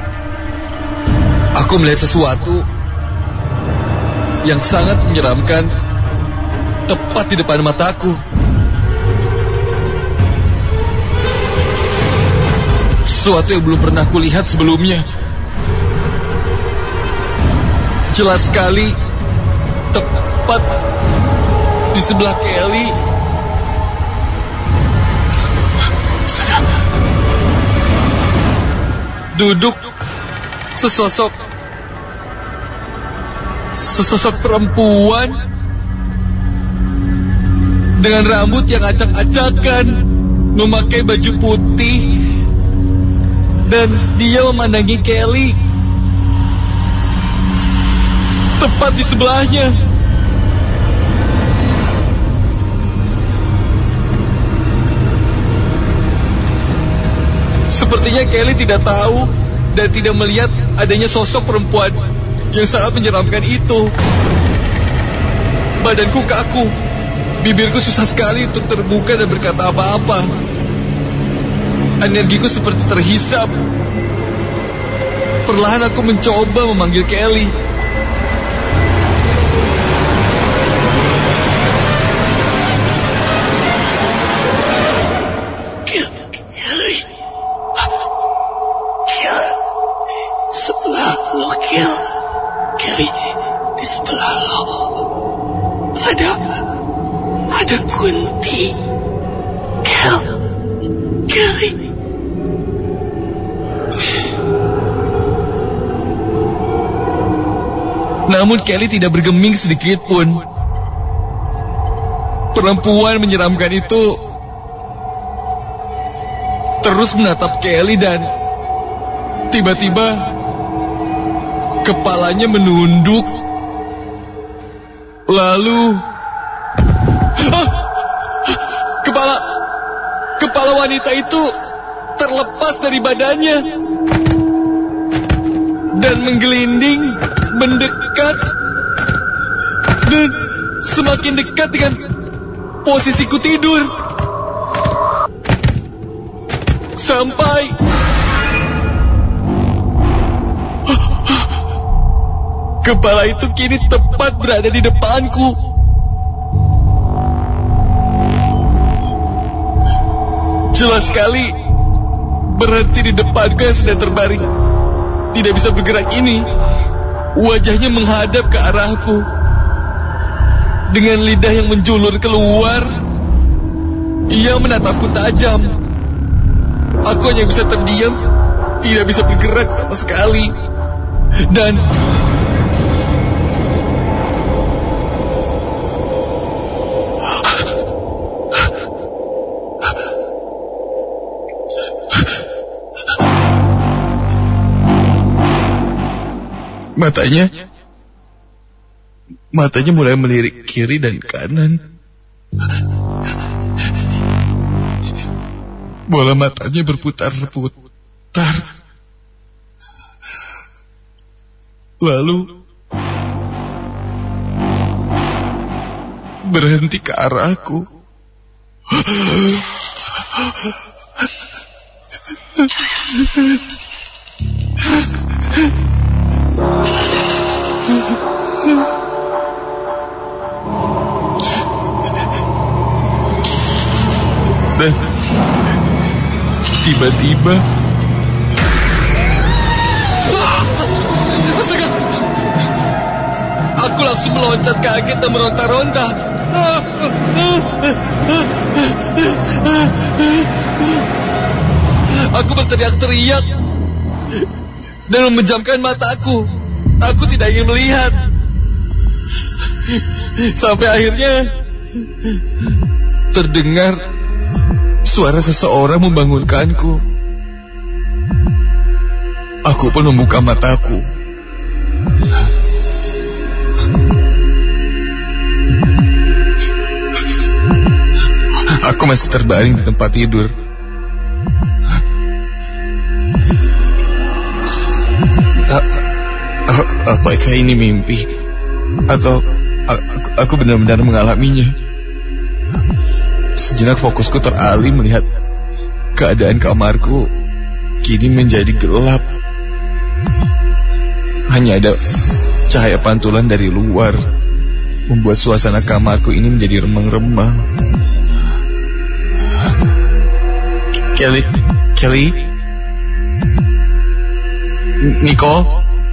aku melihat sesuatu yang sangat menyeramkan tepat di depan mataku. Sesuatu yang belum pernah kulihat sebelumnya. Jelas sekali, tepat di sebelah Kelly. Duduk sesosok perempuan dengan rambut yang acak-acakan, memakai baju putih, dan dia memandangi Kelly tepat di sebelahnya. Sepertinya Kelly tidak tahu dan tidak melihat adanya sosok perempuan yang sangat menyeramkan itu. Badanku kaku, bibirku susah sekali untuk terbuka dan berkata apa-apa. Energiku seperti terhisap. Perlahan aku mencoba memanggil Kelly. Kelly. Sebelah lo, Kelly, di sebelah lo ada Kunti. Kelly. Namun Kelly tidak bergeming sedikit pun. Perempuan menyeramkan itu terus menatap Kelly dan tiba-tiba kepalanya menunduk. Lalu kepala wanita itu terlepas dari badannya dan menggelinding, mendekat, dan semakin dekat dengan posisiku tidur. Sampai kepala itu kini tepat berada di depanku. Jelas sekali berhenti di depanku yang sedang terbaring, tidak bisa bergerak ini. Wajahnya menghadap ke arahku dengan lidah yang menjulur keluar. Ia menatapku tajam. Aku hanya bisa terdiam, tidak bisa bergerak sama sekali. Dan matanya mulai melirik kiri dan kanan. Bola matanya berputar-putar. Lalu berhenti ke arahku. Dan tiba-tiba aku langsung meloncat kaget dan meronta-ronta. Aku berteriak-teriak dan memejamkan mataku. Aku tidak ingin melihat. Sampai akhirnya terdengar suara seseorang membangunkanku. Aku pun membuka mataku. Aku masih terbaring di tempat tidur. Apakah ini mimpi? Atau aku benar-benar mengalaminya? Sejenak fokusku teralih melihat keadaan kamarku kini menjadi gelap. Hanya ada cahaya pantulan dari luar, membuat suasana kamarku ini menjadi remang-remang. Kelly, Nicole,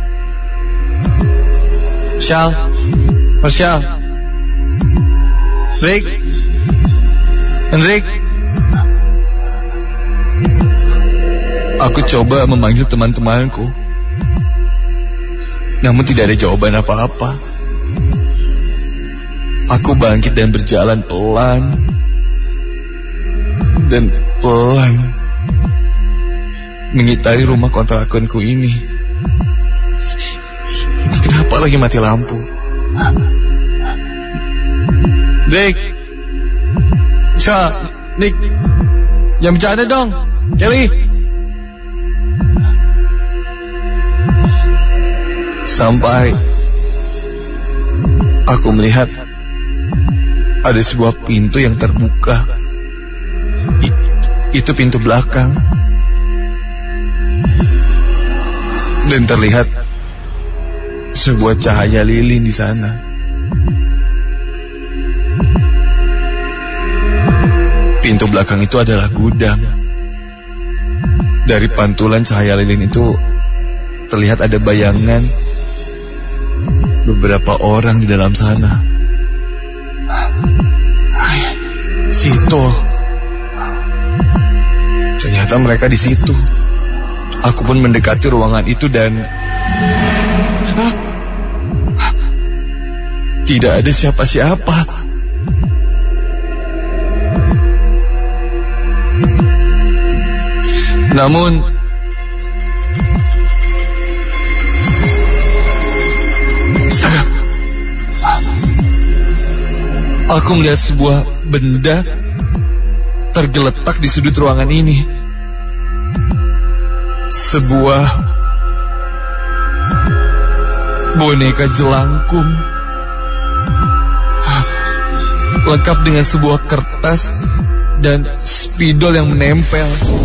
Marshall, Rick, Henrik. Aku coba memanggil teman-temanku, namun tidak ada jawaban apa-apa. Aku bangkit dan berjalan pelan dan pelan mengitari rumah kontrakanku ini. Kenapa lagi mati lampu? Rick, Nick, jangan bercanda dong. Kelly. Sampai aku melihat ada sebuah pintu yang terbuka. Itu pintu belakang. Dan terlihat sebuah cahaya lilin di sana. Pintu belakang itu adalah gudang. Dari pantulan cahaya lilin itu terlihat ada bayangan beberapa orang di dalam sana. Situ. Ternyata mereka di situ. Aku pun mendekati ruangan itu dan tidak ada siapa-siapa. Namun aku melihat sebuah benda tergeletak di sudut ruangan ini. Sebuah boneka jelangkung, lengkap dengan sebuah kertas dan spidol yang menempel.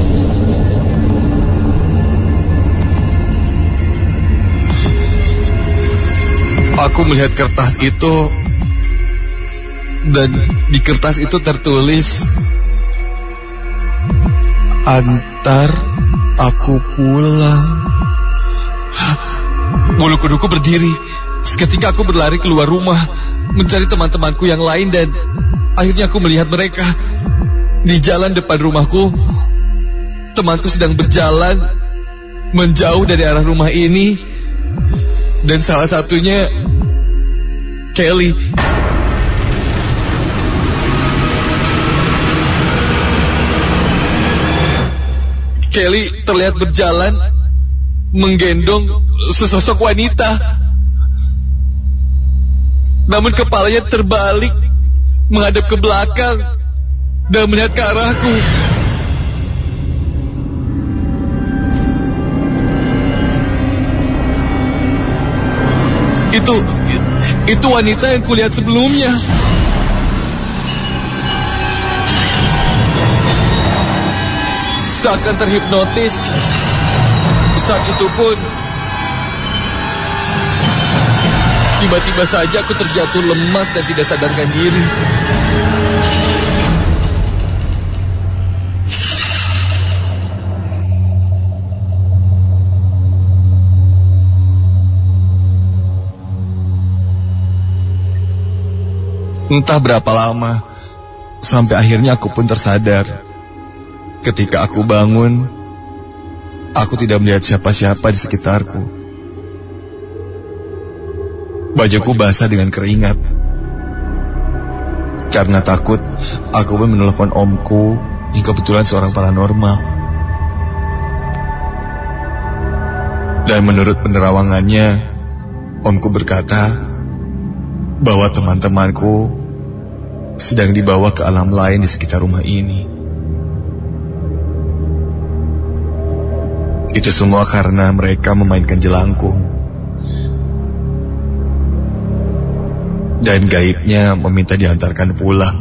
Aku melihat kertas itu, dan di kertas itu tertulis, "Antar aku pulang." Bulu kuduku berdiri. Seketika aku berlari keluar rumah mencari teman-temanku yang lain, dan akhirnya aku melihat mereka di jalan depan rumahku. Temanku sedang berjalan menjauh dari arah rumah ini, dan salah satunya Kelly. Kelly terlihat berjalan menggendong sesosok wanita. Namun kepalanya terbalik, menghadap ke belakang dan melihat ke arahku. Itu wanita yang kulihat sebelumnya. seakan terhipnotis. Saat itu pun tiba-tiba saja aku terjatuh lemas dan tidak sadarkan diri. Entah berapa lama sampai akhirnya aku pun tersadar. Ketika aku bangun, aku tidak melihat siapa-siapa di sekitarku. Bajuku basah dengan keringat. Karena takut, aku pun menelepon omku yang kebetulan seorang paranormal. Dan menurut penerawangannya, omku berkata bahwa teman-temanku sedang dibawa ke alam lain di sekitar rumah ini. Itu semua karena mereka memainkan jelangkung. Dan gaibnya meminta diantarkan pulang.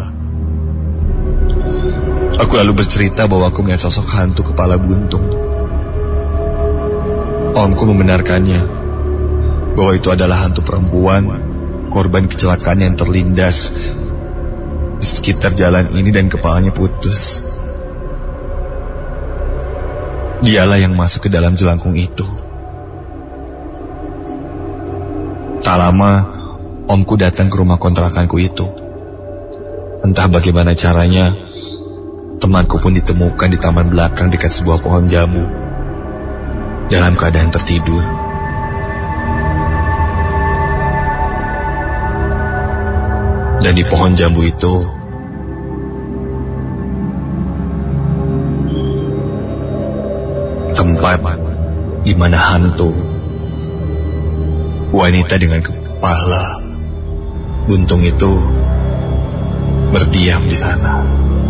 Aku lalu bercerita bahwa aku melihat sosok hantu kepala buntung. Omku membenarkannya bahwa itu adalah hantu perempuan, korban kecelakaan yang terlindas di sekitar jalan ini dan kepalanya putus. Dialah yang masuk ke dalam jelangkung itu. Tak lama, omku datang ke rumah kontrakanku itu. Entah bagaimana caranya, temanku pun ditemukan di taman belakang dekat sebuah pohon jambu, dalam keadaan tertidur. Dan di pohon jambu itu tempat di mana hantu wanita dengan kepala buntung itu berdiam di sana.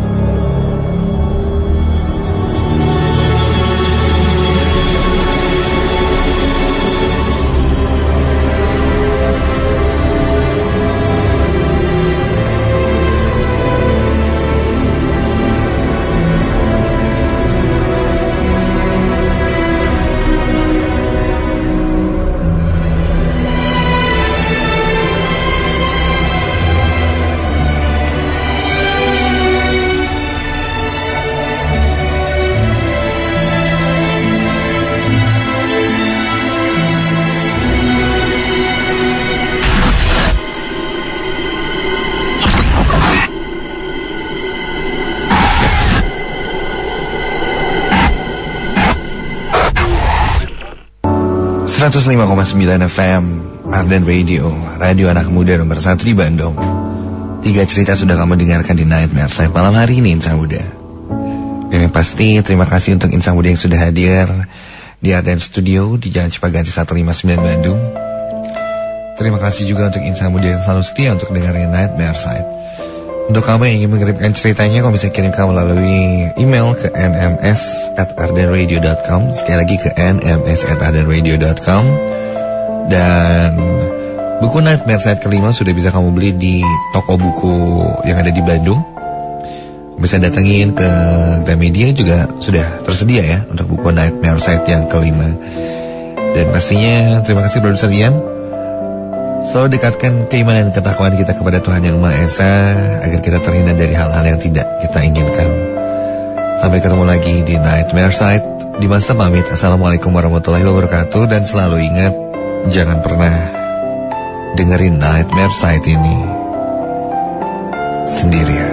FM Arden Radio, radio anak muda nomor 1 di Bandung. 3 cerita sudah kamu dengarkan di Nightmare Side malam hari ini, Insan Muda. Dan yang pasti terima kasih untuk Insan Muda yang sudah hadir di Arden Studio di Jalan Cipaganti 159 Bandung. Terima kasih juga untuk Insan Muda yang selalu setia untuk dengerin Nightmare Side. Untuk kamu yang ingin mengirimkan ceritanya, kamu bisa kirimkan melalui email ke nms@ardenradio.com. Sekali lagi ke nms@ardenradio.com. Dan buku Nightmare Side kelima sudah bisa kamu beli di toko buku yang ada di Bandung. Bisa datengin ke Gramedia juga sudah tersedia ya untuk buku Nightmare Side yang kelima. Dan pastinya terima kasih produser Ian. Selalu dekatkan keimanan dan ketakwaan kita kepada Tuhan Yang Maha Esa agar kita terhindar dari hal-hal yang tidak kita inginkan. Sampai ketemu lagi di Nightmare Side. Di masa pamit, Assalamualaikum warahmatullahi wabarakatuh. Dan selalu ingat, jangan pernah dengerin Nightmare Side ini sendirian.